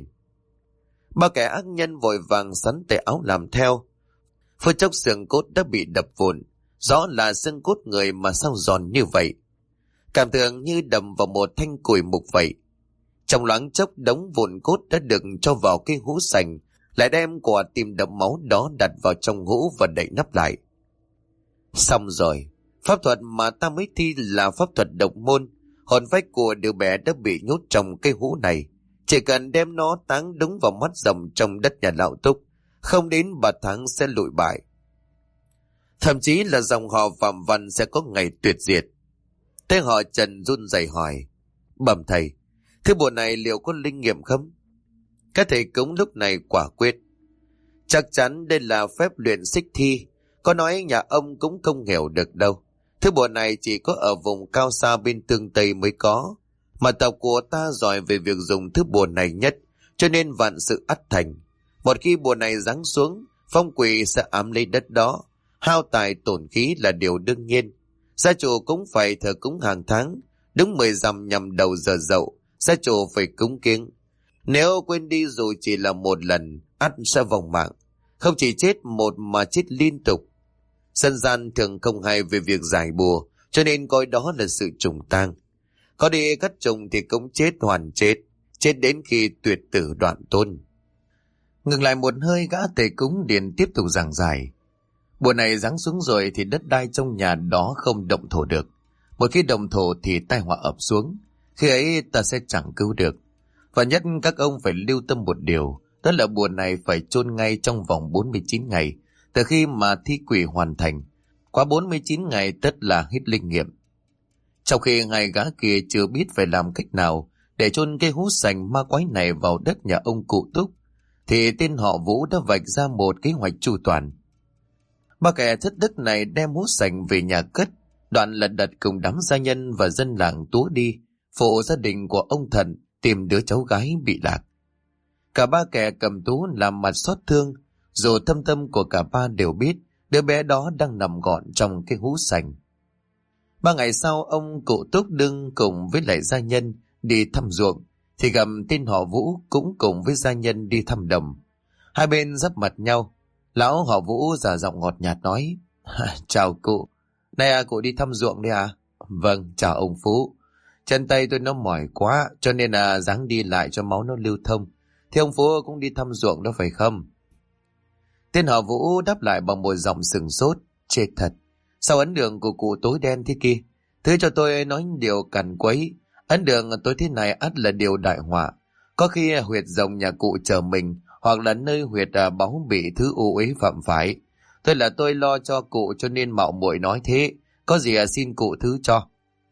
3 kẻ ác nhân vội vàng sắn tay áo làm theo. Phút chốc xương cốt đã bị đập vụn, rõ là xương cốt người mà sao giòn như vậy, cảm tưởng như đầm vào một thanh củi mục vậy. Trong loáng chốc, đống vụn cốt đã được cho vào cái hũ sành, lại đem quả tim đẫm máu đó đặt vào trong hũ và đậy nắp lại. Xong rồi, pháp thuật mà ta mới thi là pháp thuật độc môn. Hồn phách của đứa bé đã bị nhốt trong cái hũ này, chỉ cần đem nó táng đúng vào mắt rồng trong đất nhà lão Túc, không đến 3 tháng sẽ lụi bại. Thậm chí là dòng họ Phạm Văn sẽ có ngày tuyệt diệt. Thế họ Trần run rẩy hỏi: bẩm thầy, thứ bùa này liệu có linh nghiệm không? Các thầy cúng lúc này quả quyết: chắc chắn đây là phép luyện xích thi, có nói nhà ông cũng không hiểu được đâu. Thứ bùa này chỉ có ở vùng cao xa bên tương Tây mới có, mà tộc của ta giỏi về việc dùng thứ bùa này nhất, cho nên vạn sự ắt thành. Một khi bùa này giáng xuống, phong quỷ sẽ ám lấy đất đó, hao tài tổn khí là điều đương nhiên. Gia chủ cũng phải thờ cúng hàng tháng, đúng 10 rằm nhằm đầu giờ dậu, gia chủ phải cúng kiêng. Nếu quên đi dù chỉ là một lần, ắt sẽ vong mạng, không chỉ chết một mà chết liên tục. Dân gian thường không hay về việc giải bùa, cho nên coi đó là sự trùng tang. Có đi cắt trùng thì cũng chết hoàn chết, chết đến khi tuyệt tử đoạn tôn. Ngừng lại một hơi, gã tề cúng liền tiếp tục giảng giải. Bùa này giáng xuống rồi thì đất đai trong nhà đó không động thổ được. Một khi động thổ thì tai họa ập xuống, khi ấy ta sẽ chẳng cứu được. Và nhất các ông phải lưu tâm một điều, Tức là bùa này phải chôn ngay trong vòng 49 ngày, từ khi mà thi quỷ hoàn thành. Qua 49 ngày tất là hết linh nghiệm. Trong khi hai gã kia chưa biết phải làm cách nào để chôn cái hũ sành ma quái này vào đất nhà ông cụ Túc, thì tên họ Vũ đã vạch ra một kế hoạch chu toàn. Ba kẻ thất đức này đem hũ sành về nhà cất, đoạn lật đật cùng đám gia nhân và dân làng túa đi phụ gia đình của ông Thận tìm đứa cháu gái bị lạc. Cả ba kẻ cầm tú làm mặt xót thương, dù thâm tâm của cả ba đều biết đứa bé đó đang nằm gọn trong cái hũ sành. 3 ngày sau, ông cụ Túc Đưng cùng với lại gia nhân đi thăm ruộng, thì gặp tên họ Vũ cũng cùng với gia nhân đi thăm đồng. Hai bên giáp mặt nhau. Lão họ Vũ giả giọng ngọt nhạt nói: Chào cụ, nay cụ đi thăm ruộng đấy à? Vâng, chào ông Phú. Chân tay tôi nó mỏi quá, cho nên ráng đi lại cho máu nó lưu thông. Thì ông Phú cũng đi thăm ruộng đó phải không? Tên họ Vũ đáp lại bằng một giọng sừng sốt: Chết thật, sao ấn đường của cụ tối đen thế kia? Thứ cho tôi nói điều cằn quấy. Ấn đường tối thế này ắt là điều đại họa. Có khi huyệt rồng nhà cụ chờ mình, hoặc là nơi huyệt báu bị thứ u uế phạm phải. Tôi lo cho cụ cho nên mạo muội nói thế. Có gì xin cụ thứ cho.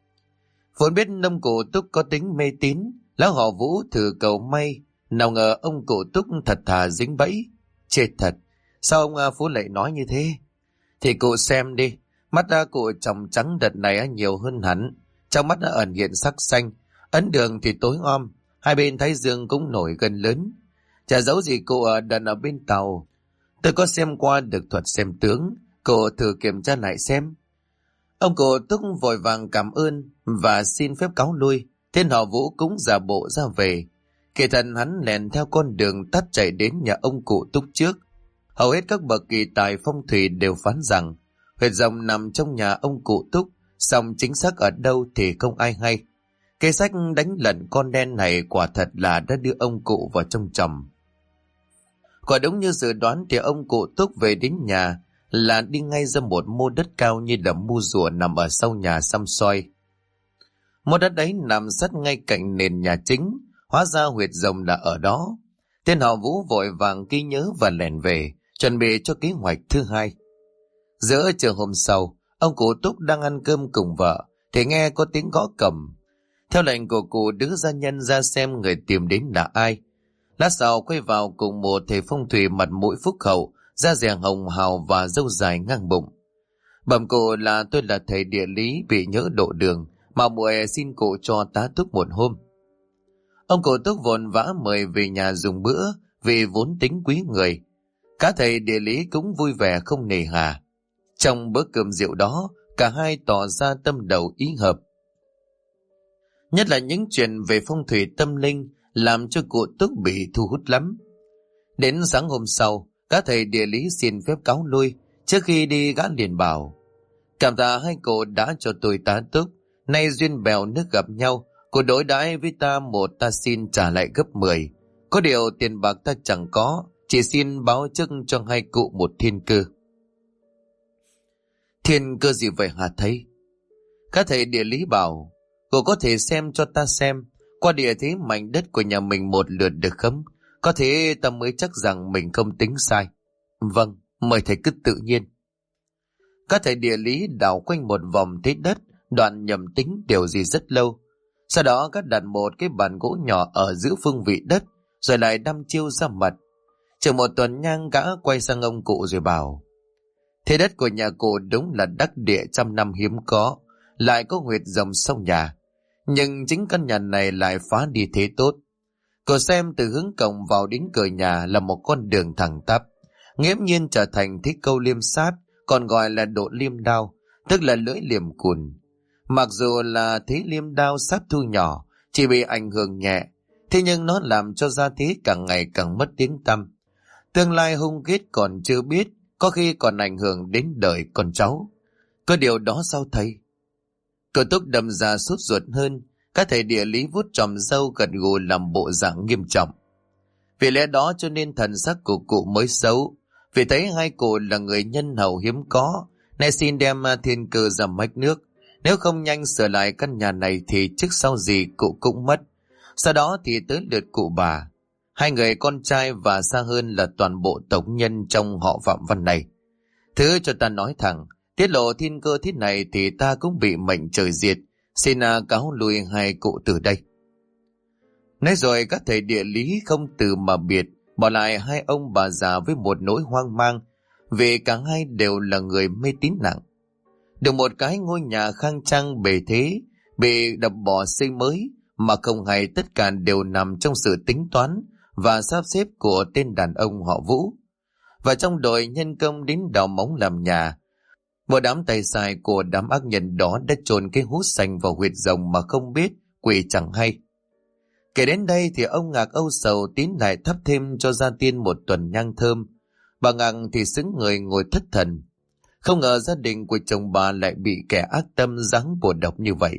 Vốn biết ông cụ Túc có tính mê tín, lão họ Vũ thử cầu may, nào ngờ ông cụ Túc thật thà dính bẫy. Chết thật, sao ông Phú lại nói như thế? Thì cụ xem đi, mắt cụ tròng trắng đợt này nhiều hơn hẳn, trong mắt ẩn hiện sắc xanh, ấn đường thì tối om, hai bên thái dương cũng nổi gần lớn. Chả giấu gì cụ đợt ở bên tàu, tôi có xem qua được thuật xem tướng, cụ thử kiểm tra lại xem. Ông cụ Túc vội vàng cảm ơn và xin phép cáo lui. Tên họ Vũ cũng giả bộ ra về. Kỳ thần hắn lèn theo con đường tắt chạy đến nhà ông cụ Túc trước. Hầu hết các bậc kỳ tài phong thủy đều phán rằng huyệt rồng nằm trong nhà ông cụ Túc, song chính xác ở đâu thì không ai hay. Kế sách đánh lận con đen này quả thật là đã đưa ông cụ vào trong chòm. Quả đúng như dự đoán thì ông cụ Túc về đến nhà là đi ngay ra một mô đất cao như là mu rùa nằm ở sau nhà xăm xoay. Mô đất ấy nằm sát ngay cạnh nền nhà chính, hóa ra huyệt rồng là ở đó. Tên họ Vũ vội vàng ghi nhớ và lẻn về, chuẩn bị cho kế hoạch thứ hai. Giữa trưa hôm sau, ông cụ Túc đang ăn cơm cùng vợ, thì nghe có tiếng gõ cổng. Theo lệnh của cụ đưa gia nhân ra xem người tìm đến là ai. Lát sau quay vào cùng một thầy phong thủy mặt mũi phúc hậu, da dẻ hồng hào và râu dài ngang bụng. Bẩm cụ là tôi là thầy địa lý bị nhỡ độ đường, mà muội xin cụ cho tá túc một hôm. Ông cụ Túc vội vã mời về nhà dùng bữa vì vốn tính quý người. Cả thầy địa lý cũng vui vẻ không nề hà. Trong bữa cơm rượu đó, cả hai tỏ ra tâm đầu ý hợp. Nhất là những chuyện về phong thủy tâm linh làm cho cụ Túc bị thu hút lắm. Đến sáng hôm sau, các thầy địa lý xin phép cáo lui. Trước khi đi gã liền bảo: Cảm tạ hai cụ đã cho tôi tá túc. Nay duyên bèo nước gặp nhau, cụ đối đãi với ta một, ta xin trả lại gấp 10. Có điều tiền bạc ta chẳng có, chỉ xin báo chức cho hai cụ một thiên cơ. Thiên cơ gì vậy hả thầy? Các thầy địa lý bảo: Cụ có thể xem cho ta xem qua địa thế mảnh đất của nhà mình một lượt được không? Có thế ta mới chắc rằng mình không tính sai. Vâng, mời thầy cứ tự nhiên. Các thầy địa lý đảo quanh một vòng thế đất, đoạn nhầm tính điều gì rất lâu. Sau đó các đặt một cái bàn gỗ nhỏ ở giữa phương vị đất, rồi lại đăm chiêu ra mặt. Chừng một tuần nhang gã quay sang ông cụ rồi bảo: Thế đất của nhà cụ đúng là đắc địa trăm năm hiếm có, lại có huyệt rồng sau nhà. Nhưng chính căn nhà này lại phá đi thế tốt. Cụ xem từ hướng cổng vào đến cửa nhà là một con đường thẳng tắp, nghiễm nhiên trở thành thế câu liêm sát, còn gọi là độ liêm đao, tức là lưỡi liềm cùn. Mặc dù là thế liêm đao sát thu nhỏ, chỉ bị ảnh hưởng nhẹ, thế nhưng nó làm cho gia thế càng ngày càng mất tiếng tăm. Tương lai hung ghét còn chưa biết, có khi còn ảnh hưởng đến đời con cháu. Có điều đó sao thầy? Cậu Túc đâm ra sốt ruột hơn. Các thầy địa lý vuốt tròm râu gật gù làm bộ dạng nghiêm trọng. Vì lẽ đó cho nên thần sắc của cụ mới xấu. Vì thấy hai cụ là người nhân hậu hiếm có, nay xin đem thiên cơ ra mách nước. Nếu không nhanh sửa lại căn nhà này thì trước sau gì cụ cũng mất. Sau đó thì tới lượt cụ bà. hai người con trai và xa hơn là toàn bộ tộc nhân trong họ Phạm Văn này. Thứ cho ta nói thẳng, tiết lộ thiên cơ thế này thì ta cũng bị mệnh trời diệt, xin cáo lui hai cụ từ đây. Nói rồi các thầy địa lý không từ mà biệt, bỏ lại hai ông bà già với một nỗi hoang mang, vì cả hai đều là người mê tín nặng. Được một cái ngôi nhà khang trang bề thế, bị đập bỏ xây mới, mà không hay tất cả đều nằm trong sự tính toán và sắp xếp của tên đàn ông họ Vũ. Và trong đội nhân công đến đào móng làm nhà, một đám tay sai của đám ác nhân đó đã chôn cái hút xanh vào huyệt rồng mà không biết, quỷ chẳng hay. Kể đến đây thì ông Ngạc âu sầu tín lại thắp thêm cho gia tiên một tuần nhang thơm. Bà Ngạc thì xứng người ngồi thất thần. Không ngờ gia đình của chồng bà lại bị kẻ ác tâm giáng bùa độc như vậy.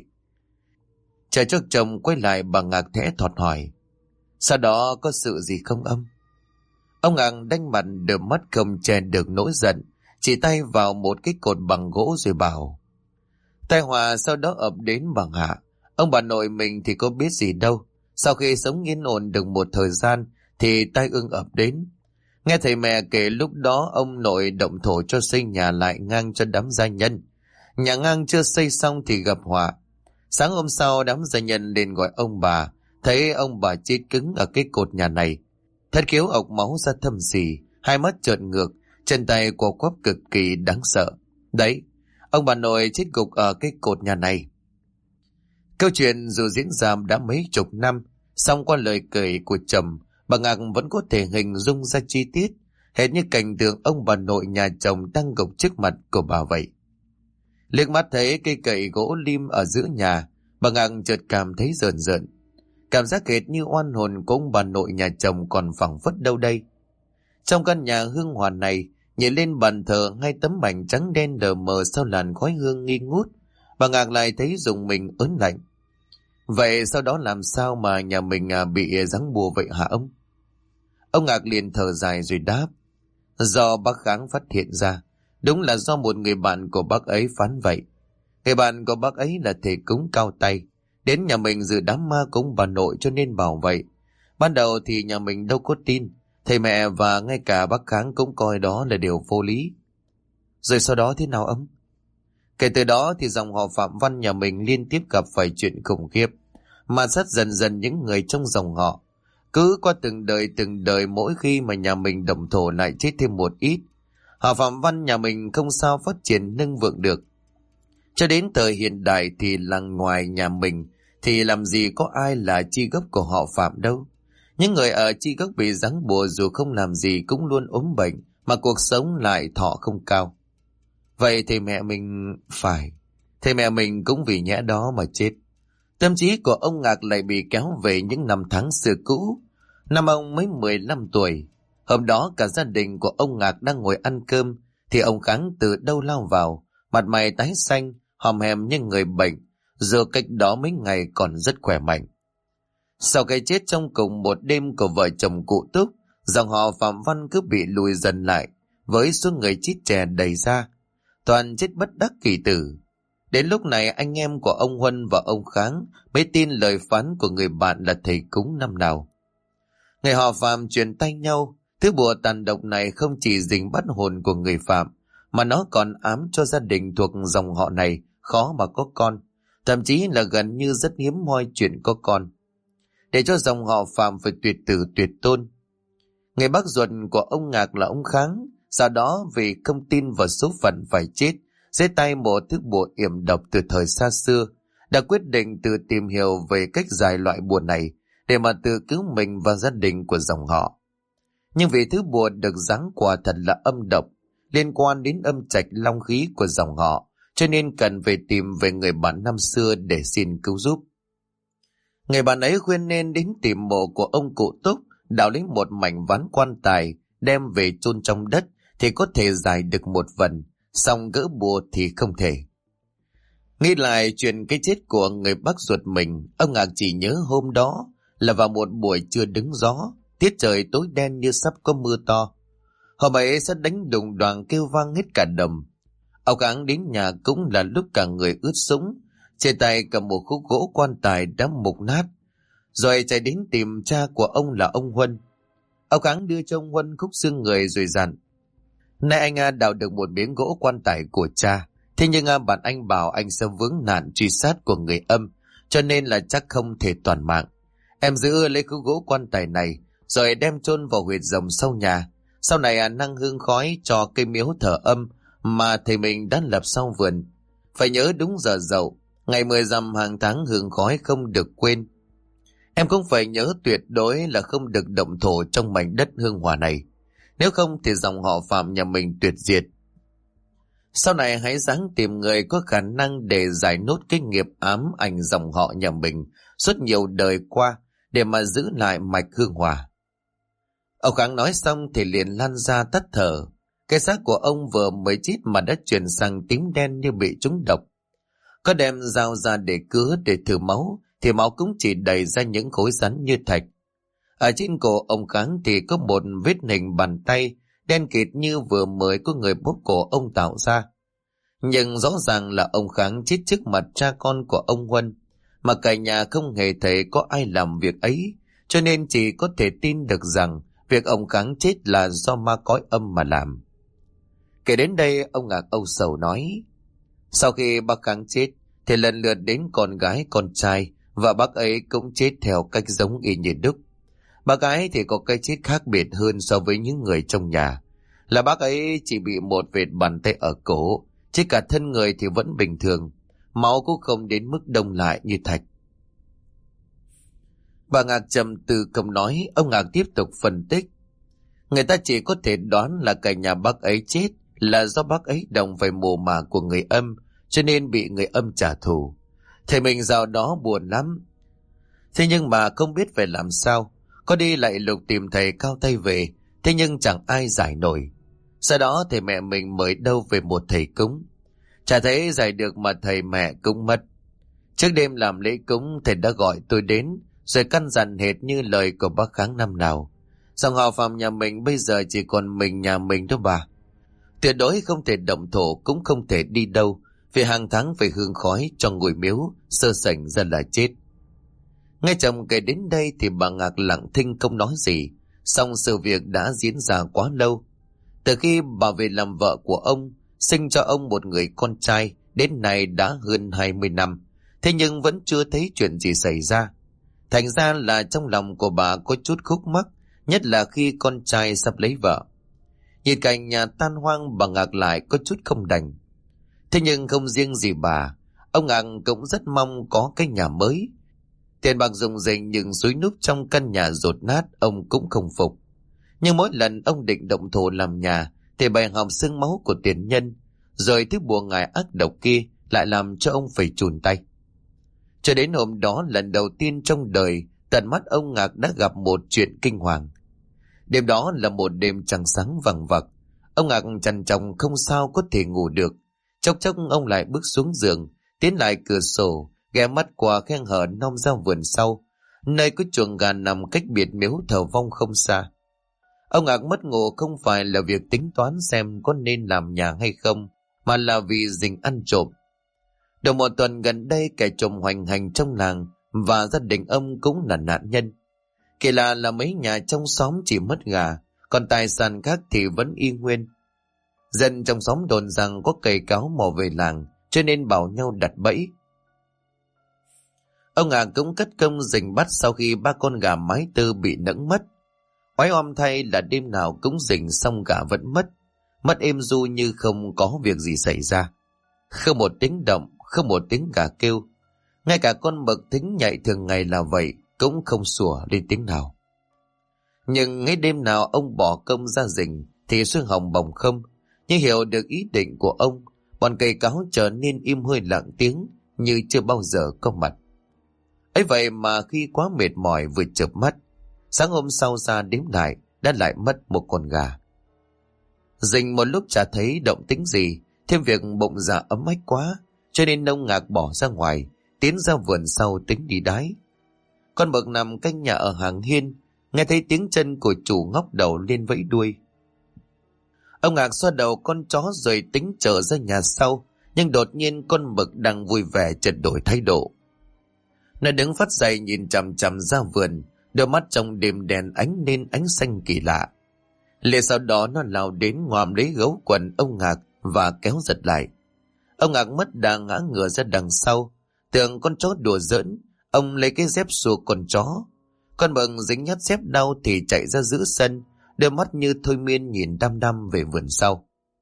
Chờ cho chồng quay lại, bà Ngạc thẽ thọt hỏi: sau đó có sự gì không ông? Ông Ngạc đanh mặt đờ mắt không che được nỗi giận, chỉ tay vào một cái cột bằng gỗ rồi bảo: tai họa sau đó ập đến bà Hạ. Ông bà nội mình thì có biết gì đâu. Sau khi sống yên ổn được một thời gian thì tai ương ập đến. Nghe thầy mẹ kể lúc đó ông nội động thổ cho xây nhà lại ngang cho đám gia nhân. Nhà ngang chưa xây xong thì gặp họa. Sáng hôm sau đám gia nhân lên gọi ông bà, thấy ông bà chết cứng ở cái cột nhà này. Thất khiếu ọc máu ra thâm xì, hai mắt trợn ngược, chân tay co quắp cực kỳ đáng sợ. Đấy, ông bà nội chết gục ở cái cột nhà này. Câu chuyện dù diễn ra đã mấy chục năm, song qua lời kể của chồng, bà Ngạc vẫn có thể hình dung ra chi tiết, hệt như cảnh tượng ông bà nội nhà chồng đang gục trước mặt của bà vậy. Liếc mắt thấy cây cậy gỗ lim ở giữa nhà, bà Ngạc chợt cảm thấy rờn rợn. Cảm giác hệt như oan hồn của ông bà nội nhà chồng còn phảng phất đâu đây. Trong căn nhà hương hòa này, nhìn lên bàn thờ hai tấm ảnh trắng đen lờ mờ sau làn khói hương nghi ngút, bà Ngạc lại thấy rùng mình ớn lạnh. Vậy sau đó làm sao mà nhà mình bị giáng bùa vậy hả ông? Ông Ngạc liền thở dài rồi đáp: do bác Kháng phát hiện ra. Đúng là do một người bạn của bác ấy phán vậy. Người bạn của bác ấy là thầy cúng cao tay, đến nhà mình dự đám ma cúng bà nội cho nên bảo vậy. Ban đầu thì nhà mình đâu có tin, thầy mẹ và ngay cả bác Kháng cũng coi đó là điều vô lý. Rồi sau đó thế nào ông? Kể từ đó thì dòng họ Phạm Văn nhà mình liên tiếp gặp phải chuyện khủng khiếp, mà sát dần dần những người trong dòng họ. Cứ qua từng đời mỗi khi mà nhà mình động thổ lại chết thêm một ít. Họ Phạm Văn nhà mình không sao phát triển nâng vượng được. Cho đến thời hiện đại thì làng ngoài nhà mình thì làm gì có ai là chi gốc của họ Phạm đâu. Những người ở chi gốc bị giáng bùa dù không làm gì cũng luôn ốm bệnh, mà cuộc sống lại thọ không cao. Vậy thì mẹ mình phải, thầy mẹ mình cũng vì nhẽ đó mà chết. Tâm trí của ông Ngạc lại bị kéo về những năm tháng xưa cũ. Năm ông mới 15 tuổi. Hôm đó cả gia đình của ông Ngạc đang ngồi ăn cơm thì ông Kháng từ đâu lao vào, mặt mày tái xanh, hòm hèm như người bệnh, giờ cách đó mấy ngày còn rất khỏe mạnh. Sau cái chết trong cùng một đêm của vợ chồng cụ Túc, dòng họ Phạm Văn cứ bị lùi dần lại, với số người chít chè đầy ra, toàn chết bất đắc kỳ tử. Đến lúc này anh em của ông Huân và ông Kháng mới tin lời phán của người bạn là thầy cúng năm nào. Người họ Phạm truyền tay nhau, thứ bùa tàn độc này không chỉ dính bắt hồn của người Phạm, mà nó còn ám cho gia đình thuộc dòng họ này khó mà có con, thậm chí là gần như rất hiếm hoi chuyện có con, để cho dòng họ Phạm phải tuyệt tử tuyệt tôn. Người bác ruột của ông Ngạc là ông Kháng, sau đó vì không tin vào số phận phải chết dưới tay một thứ bùa yểm độc từ thời xa xưa, đã quyết định tự tìm hiểu về cách giải loại bùa này để mà tự cứu mình và gia đình của dòng họ. Nhưng vì thứ bùa được giáng quả thật là âm độc, liên quan đến âm trạch long khí của dòng họ, cho nên cần phải tìm về người bạn năm xưa để xin cứu giúp. Người bạn ấy khuyên nên đến tìm mộ của ông cụ Túc, đào lấy một mảnh ván quan tài đem về chôn trong đất thì có thể giải được một phần, song gỡ bùa thì không thể. Nghĩ lại chuyện cái chết của người bác ruột mình, ông Ngạc chỉ nhớ hôm đó là vào một buổi trưa đứng gió, tiết trời tối đen như sắp có mưa to. Họ ấy sẽ đánh đùng đoàn kêu vang hết cả đầm. Ông Kháng đến nhà cũng là lúc cả người ướt sũng, trên tay cầm một khúc gỗ quan tài đã mục nát, rồi chạy đến tìm cha của ông là ông Huân. Ông Kháng đưa cho ông Huân khúc xương người rồi dặn: Nay anh đào được một miếng gỗ quan tài của cha, thế nhưng bạn anh bảo anh sẽ vướng nạn truy sát của người Âm, cho nên là chắc không thể toàn mạng. Em giữ lấy khúc gỗ quan tài này, rồi đem chôn vào huyệt rồng sau nhà. Sau này năng hương khói cho cây miếu thờ Âm mà thầy mình đã lập sau vườn. Phải nhớ đúng giờ dậu, ngày 10 rằm hàng tháng hương khói không được quên. Em cũng phải nhớ tuyệt đối là không được động thổ trong mảnh đất hương hỏa này. Nếu không thì dòng họ Phạm nhà mình tuyệt diệt. Sau này hãy ráng tìm người có khả năng để giải nốt cái nghiệp ám ảnh dòng họ nhà mình suốt nhiều đời qua để mà giữ lại mạch hương hỏa. Ông Kháng nói xong thì liền lan ra tắt thở. Cái xác của ông vừa mới chết mà đã chuyển sang tím đen như bị trúng độc. Có đem dao ra để cứa để thử máu thì máu cũng chỉ đầy ra những khối rắn như thạch. Ở trên cổ ông Kháng thì có một vết hình bàn tay đen kịt như vừa mới có người bóp cổ ông tạo ra. Nhưng rõ ràng là ông Kháng chết trước mặt cha con của ông Huân, mà cả nhà không hề thấy có ai làm việc ấy, cho nên chỉ có thể tin được rằng việc ông Kháng chết là do ma cõi âm mà làm. Kể đến đây, ông Ngạc âu sầu nói: Sau khi bác Kháng chết thì lần lượt đến con gái con trai, và bác ấy cũng chết theo cách giống y như Đức. Bác gái thì có cái chết khác biệt hơn so với những người trong nhà, là bác ấy chỉ bị một vệt bàn tay ở cổ, chứ cả thân người thì vẫn bình thường, máu cũng không đến mức đông lại như thạch. Bà Ngạc trầm tư không nói. Ông Ngạc tiếp tục phân tích: Người ta chỉ có thể đoán là cả nhà bác ấy chết là do bác ấy đồng phải mồ mả của người Âm, cho nên bị người Âm trả thù. Thầy mình dạo đó buồn lắm, thế nhưng mà không biết phải làm sao. Có đi lại lục tìm thầy cao tay về, thế nhưng chẳng ai giải nổi. Sau đó thầy mẹ mình mới đâu về một thầy cúng, chả thấy giải được mà thầy mẹ cũng mất. Trước đêm làm lễ cúng, thầy đã gọi tôi đến rồi căn dặn hệt như lời của bác Kháng năm nào: Dòng họ Phạm nhà mình bây giờ chỉ còn mình nhà mình đó bà. Tuyệt đối không thể động thổ, cũng không thể đi đâu, vì hàng tháng phải hương khói cho ngôi miếu, sơ sảnh ra là chết. Nghe chồng kể đến đây thì bà Ngạc lặng thinh không nói gì. Song sự việc đã diễn ra quá lâu. Từ khi bà về làm vợ của ông, sinh cho ông một người con trai, đến nay đã hơn 20 năm, thế nhưng vẫn chưa thấy chuyện gì xảy ra. Thành ra là trong lòng của bà có chút khúc mắc, nhất là khi con trai sắp lấy vợ. Nhìn cảnh nhà tan hoang, bà Ngạc lại có chút không đành. Thế nhưng không riêng gì bà, ông Ngạc cũng rất mong có cái nhà mới. Tiền bạc dùng dình nhưng suối núp trong căn nhà dột nát ông cũng không phục. Nhưng mỗi lần ông định động thổ làm nhà thì bài học xương máu của tiền nhân, rồi thứ bùa ngài ác độc kia lại làm cho ông phải chùn tay. Cho đến hôm đó, lần đầu tiên trong đời, tận mắt ông Ngạc đã gặp một chuyện kinh hoàng. Đêm đó là một đêm trăng sáng vằng vặc. Ông Ngạc trằn trọc không sao có thể ngủ được. Chốc chốc ông lại bước xuống giường, tiến lại cửa sổ, ghé mắt qua khe hở nông ra vườn sau, nơi có chuồng gà nằm cách biệt miếu thờ vong không xa. Ông Ngạc mất ngủ không phải là việc tính toán xem có nên làm nhà hay không, mà là vì rình ăn trộm. Đầu một tuần gần đây, kẻ trộm hoành hành trong làng và gia đình ông cũng là nạn nhân. Kỳ lạ là mấy nhà trong xóm chỉ mất gà, còn tài sản khác thì vẫn y nguyên. Dân trong xóm đồn rằng có cây cáo mò về làng, cho nên bảo nhau đặt bẫy. Ông Ngạc cũng cất công rình bắt sau khi ba con gà mái tư bị nẫng mất. Oái oăm thay là đêm nào cũng rình xong gà vẫn mất. Mất êm du như không có việc gì xảy ra. Không một tiếng động, không một tiếng gà kêu. Ngay cả con mực thính nhạy thường ngày là vậy, cũng không sủa lên tiếng nào. Nhưng ngay đêm nào ông bỏ công ra rình thì xuôi hồng bồng không. Như hiểu được ý định của ông, bọn cây cáo trở nên im hơi lặng tiếng, như chưa bao giờ có mặt. Ấy vậy mà khi quá mệt mỏi vừa chợp mắt, sáng hôm sau ra đếm lại đã lại mất một con gà. Rình một lúc chả thấy động tĩnh gì, thêm việc bụng dạ ấm ách quá, cho nên ông Ngạc bỏ ra ngoài, tiến ra vườn sau tính đi đái. Con mực nằm canh nhà ở hàng hiên, nghe thấy tiếng chân của chủ ngóc đầu lên vẫy đuôi. Ông Ngạc xoa đầu con chó rồi tính trở ra nhà sau, nhưng đột nhiên con mực đang vui vẻ chợt đổi thái độ. Nó đứng phắt dậy nhìn chằm chằm ra vườn, đôi mắt trong đêm đèn ánh lên ánh xanh kỳ lạ. Liền sau đó nó lao đến ngoạm lấy gấu quần ông Ngạc và kéo giật lại. Ông Ngạc mất đà ngã ngửa ra đằng sau, tưởng con chó đùa giỡn. Ông lấy cái dép xua con chó. Con Mừng dính nhát dép đau thì chạy ra giữa sân, đôi mắt như thôi miên nhìn đăm đăm về vườn sau.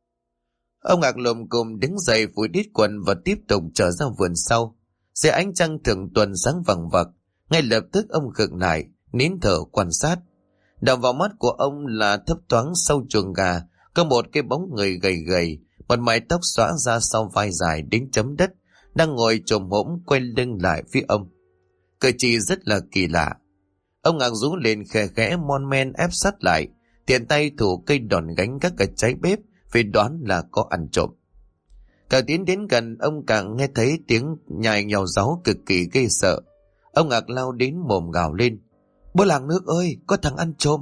Ông Ngạc lồm cồm đứng dậy phủi đít quần và tiếp tục trở ra vườn sau. Dưới ánh trăng thượng tuần sáng vằng vặc, ngay lập tức ông khựng lại, nín thở quan sát. Đập vào mắt của ông là thấp thoáng sau chuồng gà có một cái bóng người gầy gầy, một mái tóc xõa ra sau vai dài đến chấm đất, đang ngồi chồm hổm quay lưng lại phía ông. Cử chỉ rất là kỳ lạ. Ông Ngạc rú lên khẽ khẽ mon men ép sát lại, tiện tay thủ cây đòn gánh các cái cháy bếp vì đoán là có ăn trộm. Càng tiến đến gần, ông càng nghe thấy tiếng nhai nhào gió cực kỳ ghê sợ. Ông Ngạc lao đến mồm gào lên: "Bố làng nước ơi, có thằng ăn trộm!"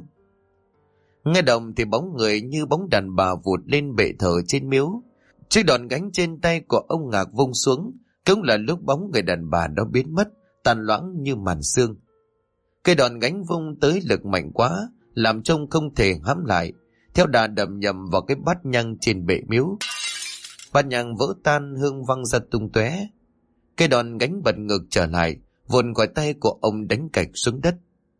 Nghe động thì bóng người như bóng đàn bà vụt lên bệ thờ trên miếu. Chiếc đòn gánh trên tay của ông Ngạc vung xuống, cũng là lúc bóng người đàn bà đó biến mất, tàn loãng như màn sương. Cây đòn gánh vung tới lực mạnh quá, làm trông không thể hãm lại, theo đà đầm nhầm vào cái bát nhang trên bệ miếu. Bát nhang vỡ tan, hương văng ra tung tóe. Cây đòn gánh bật ngược trở lại, vụn khỏi tay của ông đánh cạch xuống đất.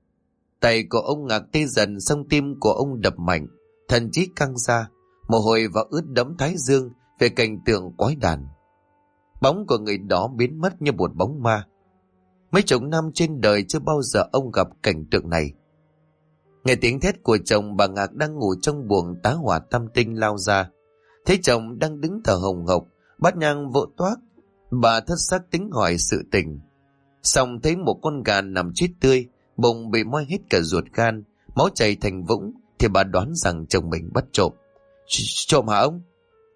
Tay của ông Ngạc tê dần, xong tim của ông đập mạnh, thần trí căng ra, mồ hôi và ướt đẫm thái dương về cảnh tượng quái đản. Bóng của người đó biến mất như một bóng ma. Mấy chục năm trên đời chưa bao giờ ông gặp cảnh tượng này. Nghe tiếng thét của chồng, bà Ngạc đang ngủ trong buồng tá hỏa tam tinh lao ra. Thấy chồng đang đứng thở hồng hộc, bát nhang vỡ toác, bà thất sắc tính hỏi sự tình. Xong thấy một con gà nằm chết tươi, bụng bị moi hết cả ruột gan, máu chảy thành vũng, thì bà đoán rằng chồng mình bắt trộm. Trộm hả ông?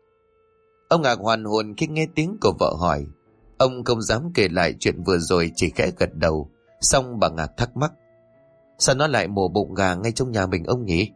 Ông Ngạc hoàn hồn khi nghe tiếng của vợ hỏi. Ông không dám kể lại chuyện vừa rồi, chỉ khẽ gật đầu. Xong bà Ngạc thắc mắc: sao nó lại mổ bụng gà ngay trong nhà mình ông nhỉ?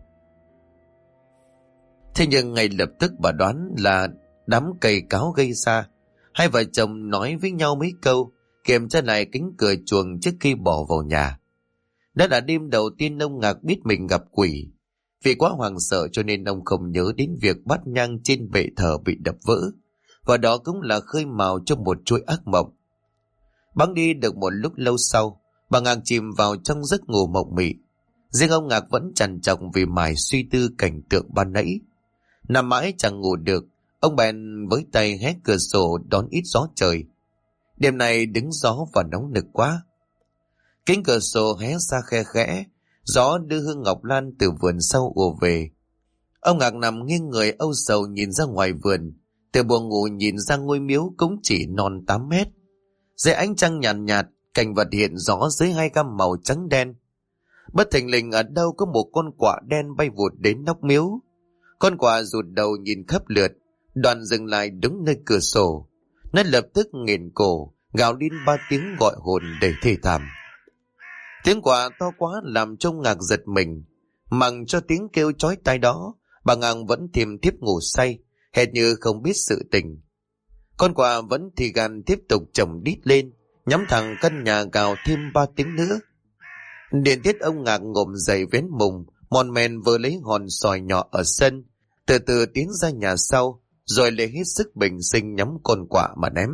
Thế nhưng ngay lập tức bà đoán là đám cây cáo gây ra. Hai vợ chồng nói với nhau mấy câu, kiểm tra lại cánh cửa chuồng trước khi bỏ vào nhà. Đó là đêm đầu tiên ông Ngạc biết mình gặp quỷ. Vì quá hoảng sợ cho nên ông không nhớ đến việc bát nhang trên bệ thờ bị đập vỡ, và đó cũng là khơi mào cho một chuỗi ác mộng. Bẵng đi được một lúc lâu sau, bà Ngạc chìm vào trong giấc ngủ mộng mị. Riêng ông Ngạc vẫn trằn trọc vì mải suy tư cảnh tượng ban nãy. Nằm mãi chẳng ngủ được, ông bèn với tay hé cửa sổ đón ít gió trời. Đêm nay đứng gió và nóng nực quá. Cánh cửa sổ hé ra khe khẽ, gió đưa hương ngọc lan từ vườn sau ùa về. Ông Ngạc nằm nghiêng người âu sầu nhìn ra ngoài vườn. Từ buồng ngủ nhìn ra ngôi miếu cũng chỉ non 8 mét. Dưới ánh trăng nhàn nhạt, cảnh vật hiện rõ dưới hai gam màu trắng đen. Bất thình lình ở đâu có một con quạ đen bay vụt đến nóc miếu. Con quạ rụt đầu nhìn khắp lượt, đoạn dừng lại đúng nơi cửa sổ. Nó lập tức nghển cổ, gào lên 3 tiếng gọi hồn đầy thê thảm. Tiếng quạ to quá làm cho Ngạc giật mình. Mặc cho tiếng kêu chói tai đó, bà Ngạc vẫn thiêm thiếp ngủ say, hệt như không biết sự tình. Con quạ vẫn thì gan tiếp tục chồng đít lên, nhắm thẳng căn nhà gào thêm 3 tiếng nữa. Điện tiết ông Ngạc ngộm dậy vén mùng, mòn men vừa lấy hòn sỏi nhỏ ở sân, từ từ tiến ra nhà sau, rồi lấy hết sức bình sinh nhắm con quạ mà ném.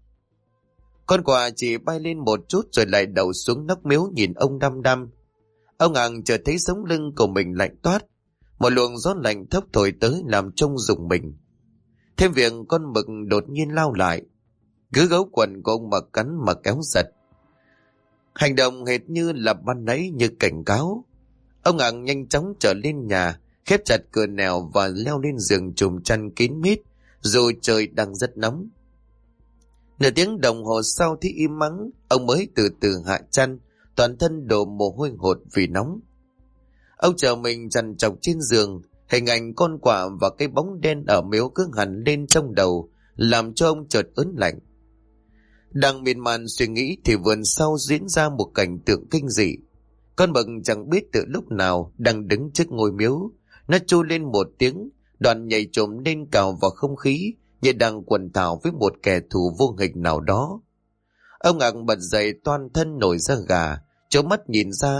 Con quạ chỉ bay lên một chút rồi lại đậu xuống nóc miếu nhìn ông đăm đăm. Ông Ngạc chợt thấy sống lưng của mình lạnh toát, một luồng gió lạnh thốc thổi tới làm trông rùng mình. Thêm việc con mực đột nhiên lao lại, cứ gấu quần của ông mà cắn mà kéo giật. Hành động hệt như là ban nãy như cảnh cáo. Ông Ngạc nhanh chóng trở lên nhà, khép chặt cửa nẻo và leo lên giường trùm chăn kín mít, dù trời đang rất nóng. Nửa tiếng đồng hồ sau thì im mắng, ông mới từ từ hạ chăn, toàn thân đổ mồ hôi hột vì nóng. Ông chờ mình trằn trọc trên giường, hình ảnh con quạ và cái bóng đen ở miếu cứ hằn lên trong đầu, làm cho ông chợt ớn lạnh. Đang miên man suy nghĩ thì vườn sau diễn ra một cảnh tượng kinh dị. Con mực chẳng biết từ lúc nào đang đứng trước ngôi miếu, nó chu lên một tiếng, đoạn nhảy trồm lên cào vào không khí, như đang quần thảo với một kẻ thù vô hình nào đó. Ông Ngạc bật dậy toan thân nổi da gà, trố mắt nhìn ra,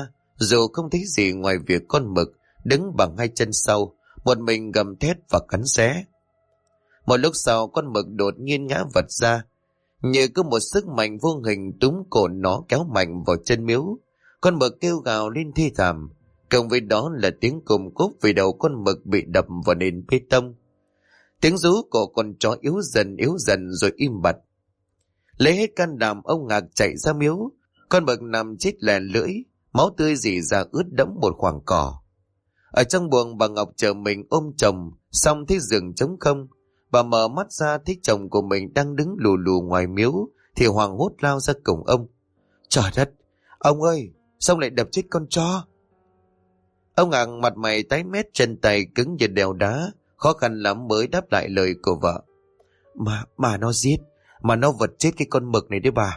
Dù không thấy gì ngoài việc con mực đứng bằng hai chân sau, một mình gầm thét và cắn xé. Một lúc sau con mực đột nhiên ngã vật ra, như có một sức mạnh vô hình túm cổ nó kéo mạnh vào chân miếu. Con mực kêu gào lên thê thảm, cộng với đó là tiếng cùm cúp vì đầu con mực bị đập vào nền bê tông. Tiếng rú của con chó yếu dần rồi im bặt. Lấy hết can đảm, ông Ngạc chạy ra miếu. Con mực nằm chết lè lưỡi, máu tươi rỉ ra ướt đẫm một khoảng cỏ. Ở trong buồng, bà Ngọc chờ mình ôm chồng, xong thấy giường trống không. Bà mở mắt ra thấy chồng của mình đang đứng lù lù ngoài miếu, thì hoảng hốt lao ra cổng ông. Trời đất, ông ơi, sao lại đập chết con chó? Ông Ngạc mặt mày tái mét, chân tay cứng như đèo đá, khó khăn lắm mới đáp lại lời của vợ. Mà nó giết, mà nó vật chết cái con mực này đấy bà.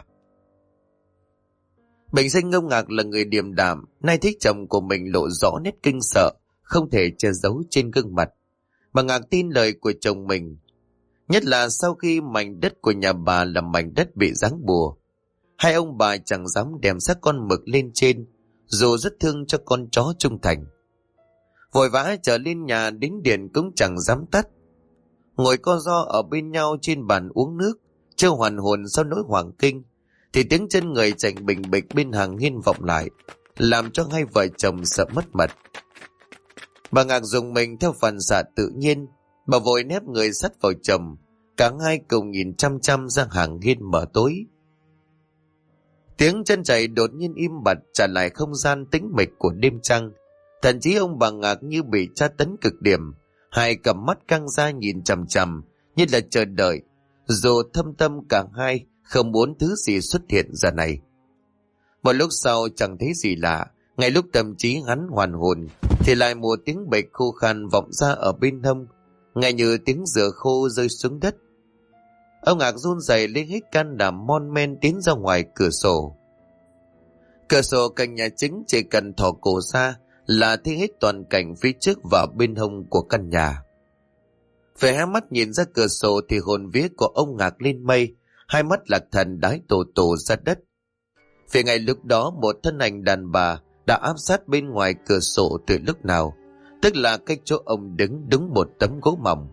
Bình sinh ông Ngạc là người điềm đạm, nay thấy chồng của mình lộ rõ nét kinh sợ, không thể che giấu trên gương mặt. Bà Ngạc tin lời của chồng mình, nhất là sau khi mảnh đất của nhà bà là mảnh đất bị giáng bùa. Hai ông bà chẳng dám đem xác con mực lên trên, dù rất thương cho con chó trung thành. Vội vã trở lên nhà, đến điện cũng chẳng dám tắt. Ngồi co ro ở bên nhau trên bàn uống nước, chưa hoàn hồn sau nỗi hoảng kinh, thì tiếng chân người chảnh bình bịch bên hàng hiên vọng lại, làm cho hai vợ chồng sợ mất mật. Bà Ngạc dùng mình theo phản xạ tự nhiên, bà vội nép người sát vào chồng, cả hai cùng nhìn chăm chăm ra hàng hiên mờ tối. Tiếng chân chạy đột nhiên im bặt, trả lại không gian tĩnh mịch của đêm trăng. Thậm chí ông bà Ngạc như bị tra tấn cực điểm, hai cặp mắt căng ra nhìn chằm chằm như là chờ đợi, dù thâm tâm cả hai không muốn thứ gì xuất hiện giờ này. Một lúc sau chẳng thấy gì lạ, ngay lúc tâm trí hắn hoàn hồn thì lại một tiếng bịch khô khan vọng ra ở bên hông, nghe như tiếng dừa khô rơi xuống đất. Ông Ngạc run rẩy lấy hết can đảm mon men tiến ra ngoài cửa sổ. Cửa sổ cạnh nhà chính chỉ cần thò cổ ra là thấy hết toàn cảnh phía trước và bên hông của căn nhà. Phải hé mắt nhìn ra cửa sổ thì hồn vía của ông Ngạc lên mây, hai mắt lạc thần đái tổ tổ ra đất. Vì ngay lúc đó một thân ảnh đàn bà đã áp sát bên ngoài cửa sổ từ lúc nào, tức là cách chỗ ông đứng đúng một tấm gỗ mỏng.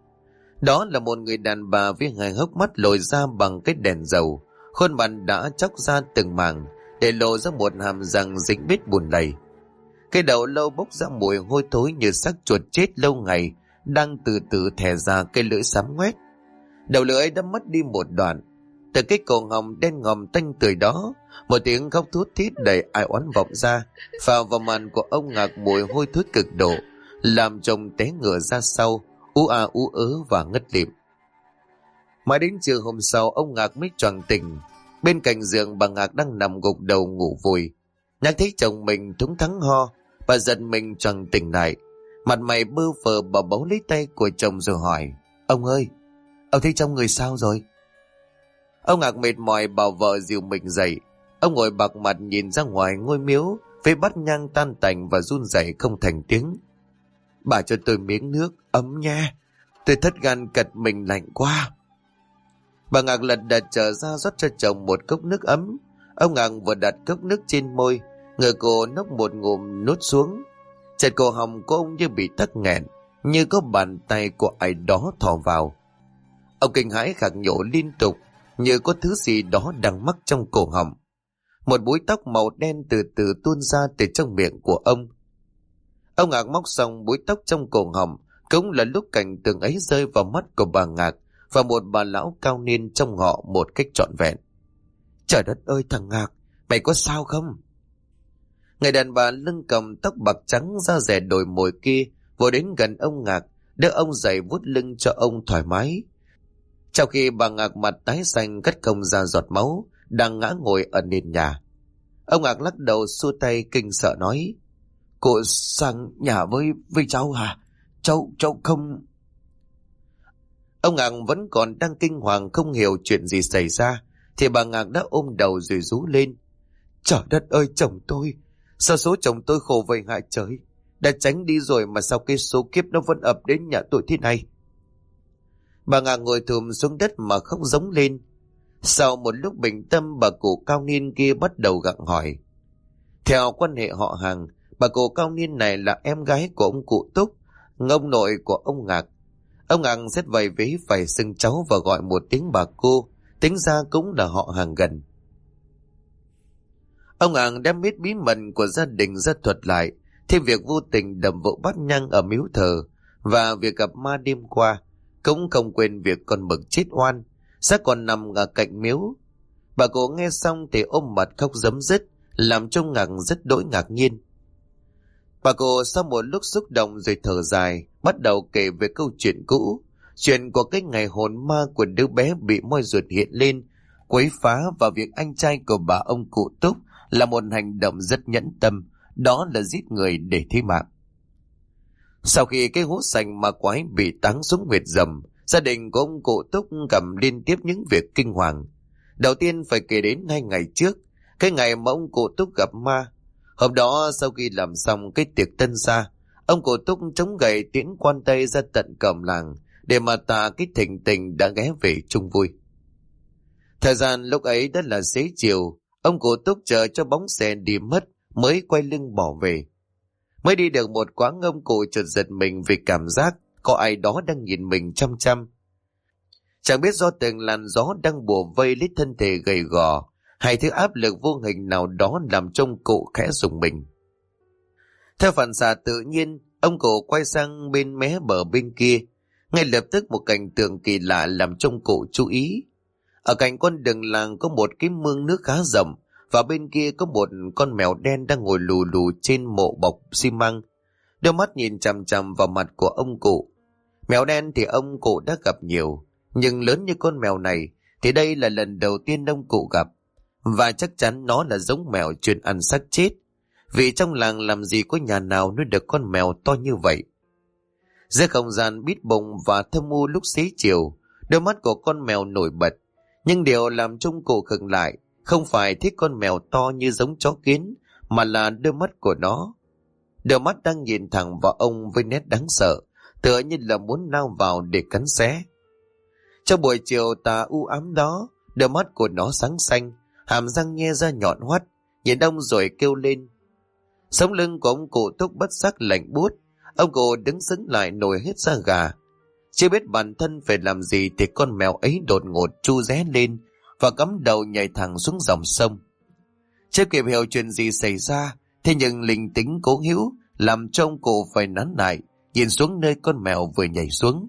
Đó là một người đàn bà với hai hốc mắt lồi ra bằng cái đèn dầu, khuôn mặt đã chóc ra từng mảng để lộ ra một hàm răng dính bết bùn lầy. Cái đầu lâu bốc ra mùi hôi thối như xác chuột chết lâu ngày, đang từ từ thè ra cái lưỡi xám ngoét. Đầu lưỡi đã mất đi một đoạn. Từ cái cổ họng đen ngòm tanh tưởi đó, một tiếng khóc thút thít đầy ai oán vọng ra, phào vào màn của ông Ngạc mùi hôi thối cực độ, làm chồng té ngửa ra sau, ú a ú ớ và ngất lịm. Mãi đến trưa hôm sau ông Ngạc mới choàng tỉnh. Bên cạnh giường bà Ngạc đang nằm gục đầu ngủ vùi. Nhắc thấy chồng mình thúng thắng ho, bà giật mình choàng tỉnh lại. Mặt mày bơ phờ, bà bấu lấy tay của chồng rồi hỏi: Ông ơi, ông thấy trong người sao rồi? Ông Ngạc mệt mỏi bảo vợ dìu mình dậy. Ông ngồi bạc mặt nhìn ra ngoài ngôi miếu với bát nhang tan tành và run rẩy không thành tiếng. Bà cho tôi miếng nước ấm nha, tôi thất gan cật mình lạnh quá. Bà Ngạc lật đật trở ra rót cho chồng một cốc nước ấm. Ông Ngạc vừa đặt cốc nước trên môi, ngửa cổ nốc một ngụm nuốt xuống. Chợt cổ họng của ông như bị tắc nghẹn, như có bàn tay của ai đó thò vào. Ông kinh hãi khạc nhổ liên tục, như có thứ gì đó đang mắc trong cổ họng. Một búi tóc màu đen từ từ tuôn ra từ trong miệng của ông. Ông Ngạc móc xong búi tóc trong cổ họng, cũng là lúc cảnh tượng ấy rơi vào mắt của bà Ngạc và một bà lão cao niên trong họ một cách trọn vẹn. Trời đất ơi thằng Ngạc, mày có sao không? Người đàn bà lưng cầm tóc bạc trắng da rẻ đồi mồi kia vội đến gần ông Ngạc, đỡ ông dậy vuốt lưng cho ông thoải mái. Trong khi bà Ngạc mặt tái xanh cắt không ra giọt máu, đang ngã ngồi ở nền nhà. Ông Ngạc lắc đầu xua tay kinh sợ nói: Cô sang nhà với cháu hả? Cháu không... Ông Ngạc vẫn còn đang kinh hoàng không hiểu chuyện gì xảy ra, thì bà Ngạc đã ôm đầu rồi rú lên: Trời đất ơi chồng tôi, sao số chồng tôi khổ vậy hại trời? Đã tránh đi rồi mà sao cái số kiếp nó vẫn ập đến nhà tôi thế này? Bà Ngạc ngồi thùm xuống đất mà khóc rống lên. Sau một lúc bình tâm, bà cụ cao niên kia bắt đầu gặng hỏi: Theo quan hệ họ hàng, bà cụ cao niên này là em gái của ông cụ Túc, ông nội của ông Ngạc. Ông Ngạc rất vầy vế phải xưng cháu và gọi một tiếng bà cô, tính ra cũng là họ hàng gần. Ông Ngạc đem biết bí mật của gia đình ra thuật lại, thêm việc vô tình đập vỡ bát nhang ở miếu thờ và việc gặp ma đêm qua, cũng không quên việc con mực chết oan, xác còn nằm ở cạnh miếu. Bà cụ nghe xong thì ôm mặt khóc rấm rứt, làm trông Ngạc rất đỗi ngạc nhiên. Bà cụ sau một lúc xúc động rồi thở dài, bắt đầu kể về câu chuyện cũ, chuyện của cái ngày hồn ma của đứa bé bị moi ruột hiện lên, quấy phá, và việc anh trai của bà ông cụ Túc là một hành động rất nhẫn tâm, đó là giết người để thi mạng. Sau khi cái hố sành ma quái bị táng xuống huyệt rầm, gia đình của ông cụ Túc gặp liên tiếp những việc kinh hoàng. Đầu tiên phải kể đến 2 ngày trước, cái ngày mà ông cụ Túc gặp ma. Hôm đó sau khi làm xong cái tiệc tân gia, ông cụ Túc chống gậy tiễn quan tây ra tận cổng làng để mà tạ cái thịnh tình đã ghé về chung vui. Thời gian lúc ấy đã là xế chiều, ông cụ Túc chờ cho bóng xe đi mất mới quay lưng bỏ về. Mới đi được một quãng, ông cụ chợt giật mình vì cảm giác có ai đó đang nhìn mình chăm chăm. Chẳng biết do từng làn gió đang bùa vây lấy thân thể gầy gò, hay thứ áp lực vô hình nào đó làm trông cụ khẽ rùng mình. Theo phản xạ tự nhiên, ông cụ quay sang bên mé bờ bên kia. Ngay lập tức một cảnh tượng kỳ lạ làm trông cụ chú ý. Ở cạnh con đường làng có một cái mương nước khá rộng, và bên kia có một con mèo đen đang ngồi lù lù trên mộ bọc xi măng. Đôi mắt nhìn chằm chằm vào mặt của ông cụ. Mèo đen thì ông cụ đã gặp nhiều, nhưng lớn như con mèo này thì đây là lần đầu tiên ông cụ gặp. Và chắc chắn nó là giống mèo chuyên ăn xác chết, vì trong làng làm gì có nhà nào nuôi được con mèo to như vậy. Giữa không gian bít bùng và thâm u lúc xế chiều, đôi mắt của con mèo nổi bật, nhưng điều làm trông cụ khựng lại không phải thích con mèo to như giống chó kiến, mà là đôi mắt của nó. Đôi mắt đang nhìn thẳng vào ông với nét đáng sợ, tựa như là muốn lao vào để cắn xé. Trong buổi chiều tà u ám đó, đôi mắt của nó sáng xanh, hàm răng nhe ra nhọn hoắt, nhìn ông rồi kêu lên. Sống lưng của ông cụ Túc bất giác lạnh buốt, ông cụ đứng sững lại nổi hết da gà. Chưa biết bản thân phải làm gì thì con mèo ấy đột ngột chu ré lên và cắm đầu nhảy thẳng xuống dòng sông. Chưa kịp hiểu chuyện gì xảy ra, thế nhưng linh tính cố hữu làm cho ông cụ phải nán lại, nhìn xuống nơi con mèo vừa nhảy xuống.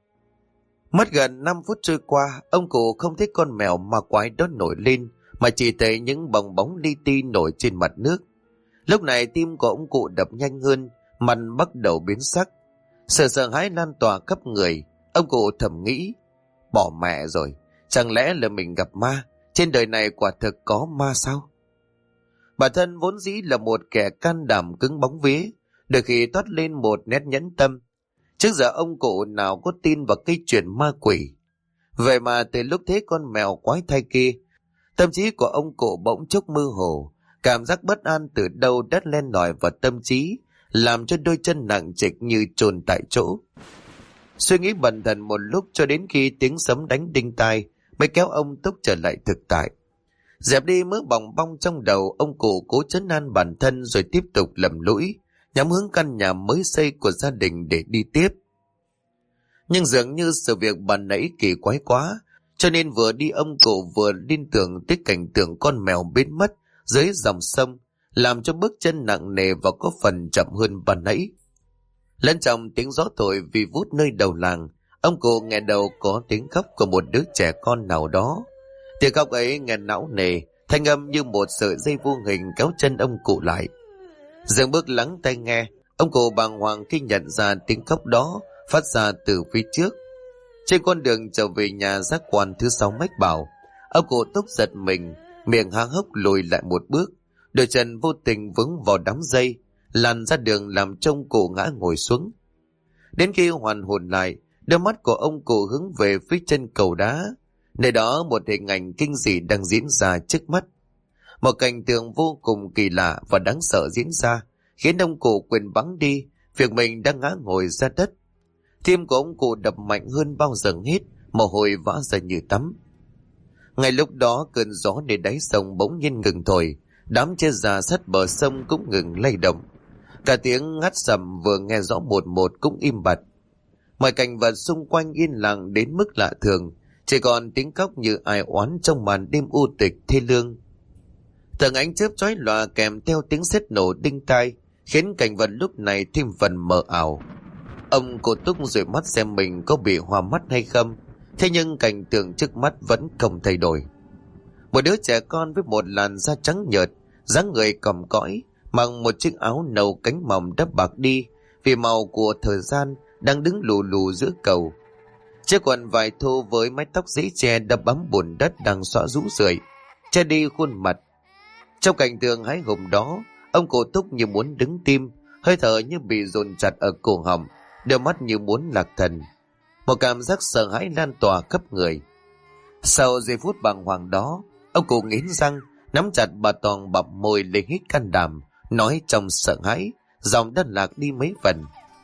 Mất gần 5 phút trôi qua, ông cụ không thấy con mèo ma quái đó nổi lên, mà chỉ thấy những bong bóng li ti nổi trên mặt nước. Lúc này tim của ông cụ đập nhanh hơn, mặt bắt đầu biến sắc. Sợ sợ hãi lan tỏa khắp người, ông cụ thầm nghĩ, bỏ mẹ rồi, chẳng lẽ là mình gặp ma, trên đời này quả thực có ma sao? Bản thân vốn dĩ là một kẻ can đảm cứng bóng vía, đôi khi toát lên một nét nhẫn tâm. Trước giờ ông cụ nào có tin vào cái chuyện ma quỷ. Vậy mà từ lúc thấy con mèo quái thai kia, tâm trí của ông cụ bỗng chốc mơ hồ, cảm giác bất an từ đâu đã len lỏi vào tâm trí, làm cho đôi chân nặng trịch như chôn tại chỗ. Suy nghĩ bần thần một lúc cho đến khi tiếng sấm đánh đinh tai mới kéo ông Túc trở lại thực tại. Dẹp đi mớ bòng bong trong đầu, ông cụ cố trấn an bản thân rồi tiếp tục lầm lũi, nhắm hướng căn nhà mới xây của gia đình để đi tiếp. Nhưng dường như sự việc ban nãy kỳ quái quá, cho nên vừa đi ông cụ vừa liên tưởng tới cảnh tượng con mèo biến mất dưới dòng sông, làm cho bước chân nặng nề và có phần chậm hơn ban nãy. Lẫn trong tiếng gió thổi vì vút nơi đầu làng, ông cụ nghe đầu có tiếng khóc của một đứa trẻ con nào đó. Tiếng khóc ấy nghe não nề, thanh âm như một sợi dây vô hình kéo chân ông cụ lại. Dừng bước lắng tai nghe, ông cụ bàng hoàng khi nhận ra tiếng khóc đó phát ra từ phía trước. Trên con đường trở về nhà giác quan thứ 6 mách bảo, ông cụ Túc giật mình, miệng há hốc lùi lại một bước, đôi chân vô tình vướng vào đám dây, lăn ra đường làm trông cụ ngã ngồi xuống. Đến khi hoàn hồn lại, đôi mắt của ông cụ hướng về phía chân cầu đá, nơi đó một hình ảnh kinh dị đang diễn ra trước mắt. Một cảnh tượng vô cùng kỳ lạ và đáng sợ diễn ra, khiến ông cụ quên bẵng đi việc mình đang ngã ngồi ra đất. Tim của ông cụ đập mạnh hơn bao giờ hết, mồ hôi vã ra như tắm. Ngay lúc đó cơn gió nơi đáy sông bỗng nhiên ngừng thổi, Đám chia già sát bờ sông cũng ngừng lay động. Cả tiếng ngắt sầm vừa nghe rõ một một cũng im bặt. Mọi cảnh vật xung quanh yên lặng đến mức lạ thường, chỉ còn tiếng khóc như ai oán trong màn đêm u tịch thê lương. Từng ánh chớp chói lòa kèm theo tiếng sét nổ đinh tai, khiến cảnh vật lúc này thêm phần mờ ảo. Ông Cô Túc dụi mắt xem mình có bị hoa mắt hay không, thế nhưng cảnh tượng trước mắt vẫn không thay đổi. Một đứa trẻ con với một làn da trắng nhợt, dáng người còm cõi, mặc một chiếc áo nâu cánh mỏng đắp bạc đi vì màu của thời gian, đang đứng lù lù giữa cầu. Chiếc quần vải thô với mái tóc giấy che đập bám bùn đất đang xõa rũ rượi, che đi khuôn mặt. Trong cảnh tượng hãi hùng đó, ông Cô Túc như muốn đứng tim, hơi thở như bị dồn chặt ở cổ họng, đôi mắt như muốn lạc thần. Một cảm giác sợ hãi lan tỏa khắp người. Sau giây phút bàng hoàng đó, ông cụ nghiến răng, nắm chặt bà Toàn bặm môi lên hít can đảm, nói trong sợ hãi, giọng đất lạc đi mấy phần.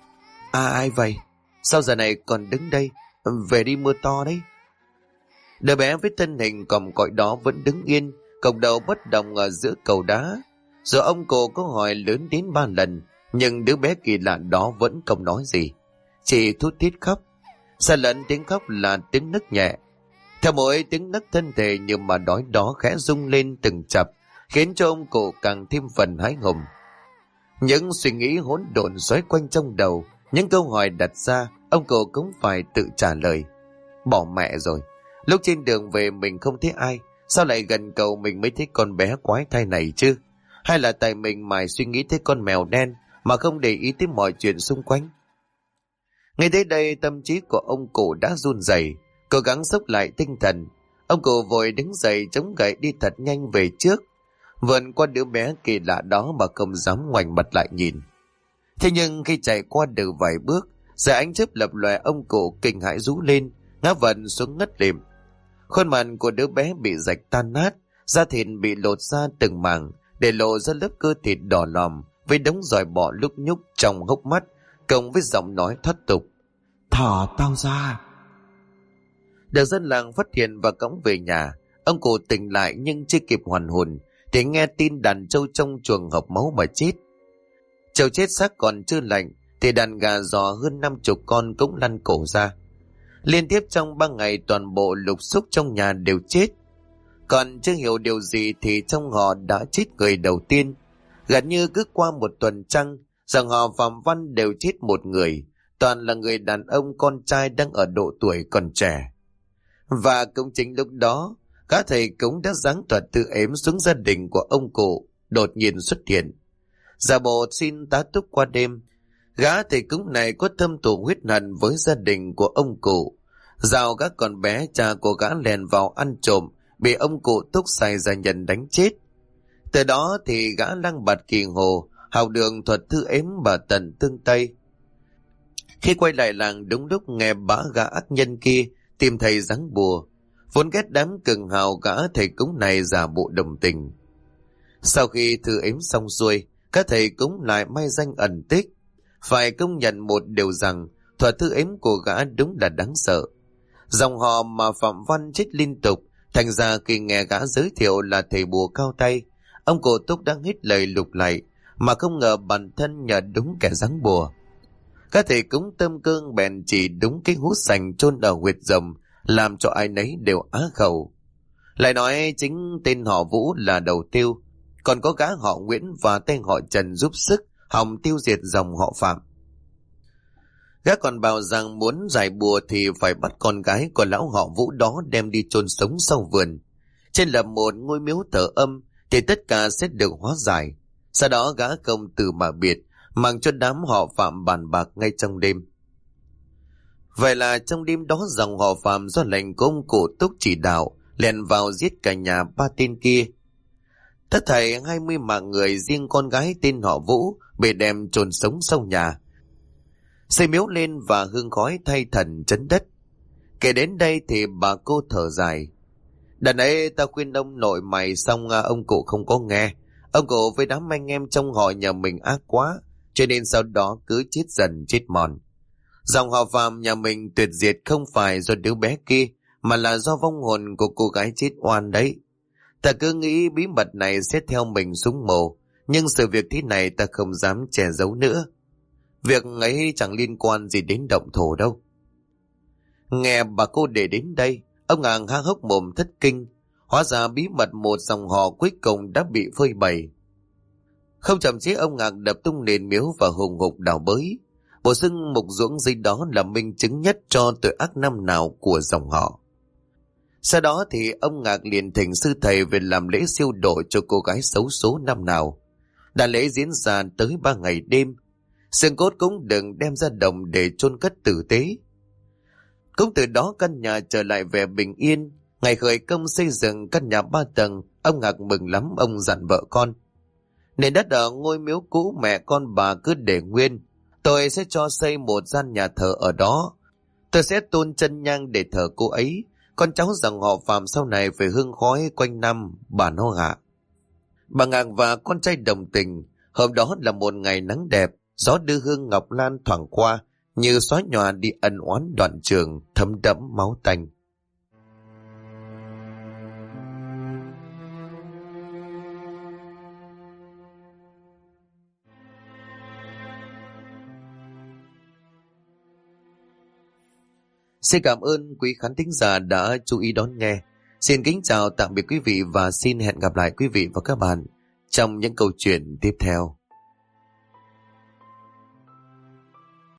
Ai vậy? Sao giờ này còn đứng đây? Về đi, mưa to đấy. Đứa bé với thân hình còm cõi đó vẫn đứng yên, cộc đầu bất động ở giữa cầu đá. Rồi ông cụ có hỏi lớn đến 3 lần, nhưng đứa bé kỳ lạ đó vẫn không nói gì, chỉ thút thít khóc. Xa lẫn tiếng khóc là tiếng nức nhẹ. Theo mỗi tiếng nức, thân thể như mà đói đó khẽ rung lên từng chập, khiến cho ông cụ càng thêm phần hãi hùng. Những suy nghĩ hỗn độn xoáy quanh trong đầu, những câu hỏi đặt ra, ông cụ cũng phải tự trả lời. Bỏ mẹ rồi, lúc trên đường về mình không thấy ai, sao lại gần cầu mình mới thấy con bé quái thai này chứ? Hay là tại mình mải suy nghĩ thấy con mèo đen mà không để ý tới mọi chuyện xung quanh? Ngay tới đây, tâm trí của ông cụ đã run rẩy, cố gắng xốc lại tinh thần. Ông cụ vội đứng dậy chống gậy đi thật nhanh về trước, vượn qua đứa bé kỳ lạ đó mà không dám ngoảnh mặt lại nhìn. Thế nhưng khi chạy qua được vài bước, dưới ánh chớp lập lòe, ông cụ kinh hãi rú lên, ngã vật xuống ngất lịm. Khuôn mặt của đứa bé bị rạch tan nát, da thịt bị lột ra từng mảng, để lộ ra lớp cơ thịt đỏ lòm với đống giòi bọ lúc nhúc trong hốc mắt, cộng với giọng nói thoát tục. Thả tao ra. Được dân làng phát hiện và cõng về nhà. Ông cụ tỉnh lại nhưng chưa kịp hoàn hồn thì nghe tin đàn trâu trong chuồng hộc máu mà chết. Trâu chết xác còn chưa lạnh thì đàn gà giò hơn 50 con cũng lăn cổ ra. Liên tiếp trong 3 ngày toàn bộ lục xúc trong nhà đều chết. Còn chưa hiểu điều gì thì trong họ đã chết người đầu tiên. Gần như cứ qua một tuần trăng, dòng họ Phạm Văn đều chết một người, toàn là người đàn ông con trai đang ở độ tuổi còn trẻ. Và cũng chính lúc đó, gã thầy cúng đã giáng thuật tư ếm xuống gia đình của ông cụ đột nhiên xuất hiện. Giả bộ xin tá túc qua đêm, gã thầy cúng này có thâm thù huyết hận với gia đình của ông cụ. Dạo gã còn bé, cha của gã lèn vào ăn trộm, bị ông cụ Túc xài ra nhận đánh chết. Từ đó thì gã lăng bạt kỳ hồ, học đường thuật thư ếm bà tận tương Tây. Khi quay lại làng đúng lúc nghe bả gã ác nhân kia tìm thầy giáng bùa, vốn ghét đám cường hào, gã thầy cúng này giả bộ đồng tình. Sau khi thư ếm xong xuôi, các thầy cúng lại mai danh ẩn tích. Phải công nhận một điều rằng thuật thư ếm của gã đúng là đáng sợ. Dòng họ mà Phạm Văn chết liên tục, thành ra khi nghe gã giới thiệu là thầy bùa cao tay, ông cụ Túc đang hít lời lục lại, mà không ngờ bản thân nhờ đúng kẻ giáng bùa. Các thầy cúng tâm cương bèn chỉ đúng cái hút sành chôn ở huyệt rồng, làm cho ai nấy đều á khẩu. Lại nói chính tên họ Vũ là đầu tiêu, còn có gã họ Nguyễn và tên họ Trần giúp sức hòng tiêu diệt dòng họ Phạm. Gã còn bảo rằng muốn giải bùa thì phải bắt con gái của lão họ Vũ đó đem đi chôn sống sau vườn. Trên lập một ngôi miếu thờ âm thì tất cả sẽ được hóa giải. Sau đó gã không từ mà biệt, mang cho đám họ Phạm bàn bạc ngay trong đêm. Vậy là trong đêm đó, dòng họ Phạm do lệnh của ông cụ Túc chỉ đạo lèn vào giết cả nhà 3 tên kia. Tất thảy 20 mạng người, riêng con gái tên họ Vũ bị đem chôn sống sau nhà, xây miếu lên và hương khói thay thần trấn đất. Kể đến đây thì bà cô thở dài. Đợt ấy ta khuyên ông nội mày xong ông cụ không có nghe. Ông cụ với đám anh em trong họ nhà mình ác quá, cho nên sau đó cứ chết dần chết mòn. Dòng họ Phạm nhà mình tuyệt diệt không phải do đứa bé kia, mà là do vong hồn của cô gái chết oan đấy. Ta cứ nghĩ bí mật này sẽ theo mình xuống mồ, nhưng sự việc thế này ta không dám che giấu nữa. Việc ấy chẳng liên quan gì đến động thổ đâu. Nghe bà cô để đến đây, ông Ngạn há hốc mồm thất kinh. Hóa ra bí mật một dòng họ cuối cùng đã bị phơi bày. Không chậm chế, ông Ngạn đập tung nền miếu và hùng hục đào bới. Bộ xưng mục ruỗng dưới đó là minh chứng nhất cho tội ác năm nào của dòng họ. Sau đó thì ông Ngạn liền thỉnh sư thầy về làm lễ siêu độ cho cô gái xấu số năm nào. Đàn lễ diễn ra tới 3 ngày đêm. Xương cốt cũng đừng đem ra đồng để chôn cất tử tế. Cũng từ đó căn nhà trở lại vẻ bình yên. Ngày khởi công xây dựng căn nhà 3 tầng, ông Ngạn mừng lắm. Ông dặn vợ con: nền đất ở ngôi miếu cũ mẹ con bà cứ để nguyên, tôi sẽ cho xây một gian nhà thờ ở đó. Tôi sẽ tôn chân nhang để thờ cô ấy. Con cháu dòng họ Phạm sau này phải hương khói quanh năm, bà nó hạ. Bà Ngạn và con trai đồng tình. Hôm đó là một ngày nắng đẹp, gió đưa hương ngọc lan thoảng qua, như xóa nhòa đi ân oán đoạn trường thấm đẫm máu tanh. Xin cảm ơn quý khán thính giả đã chú ý đón nghe. Xin kính chào tạm biệt quý vị và xin hẹn gặp lại quý vị và các bạn trong những câu chuyện tiếp theo.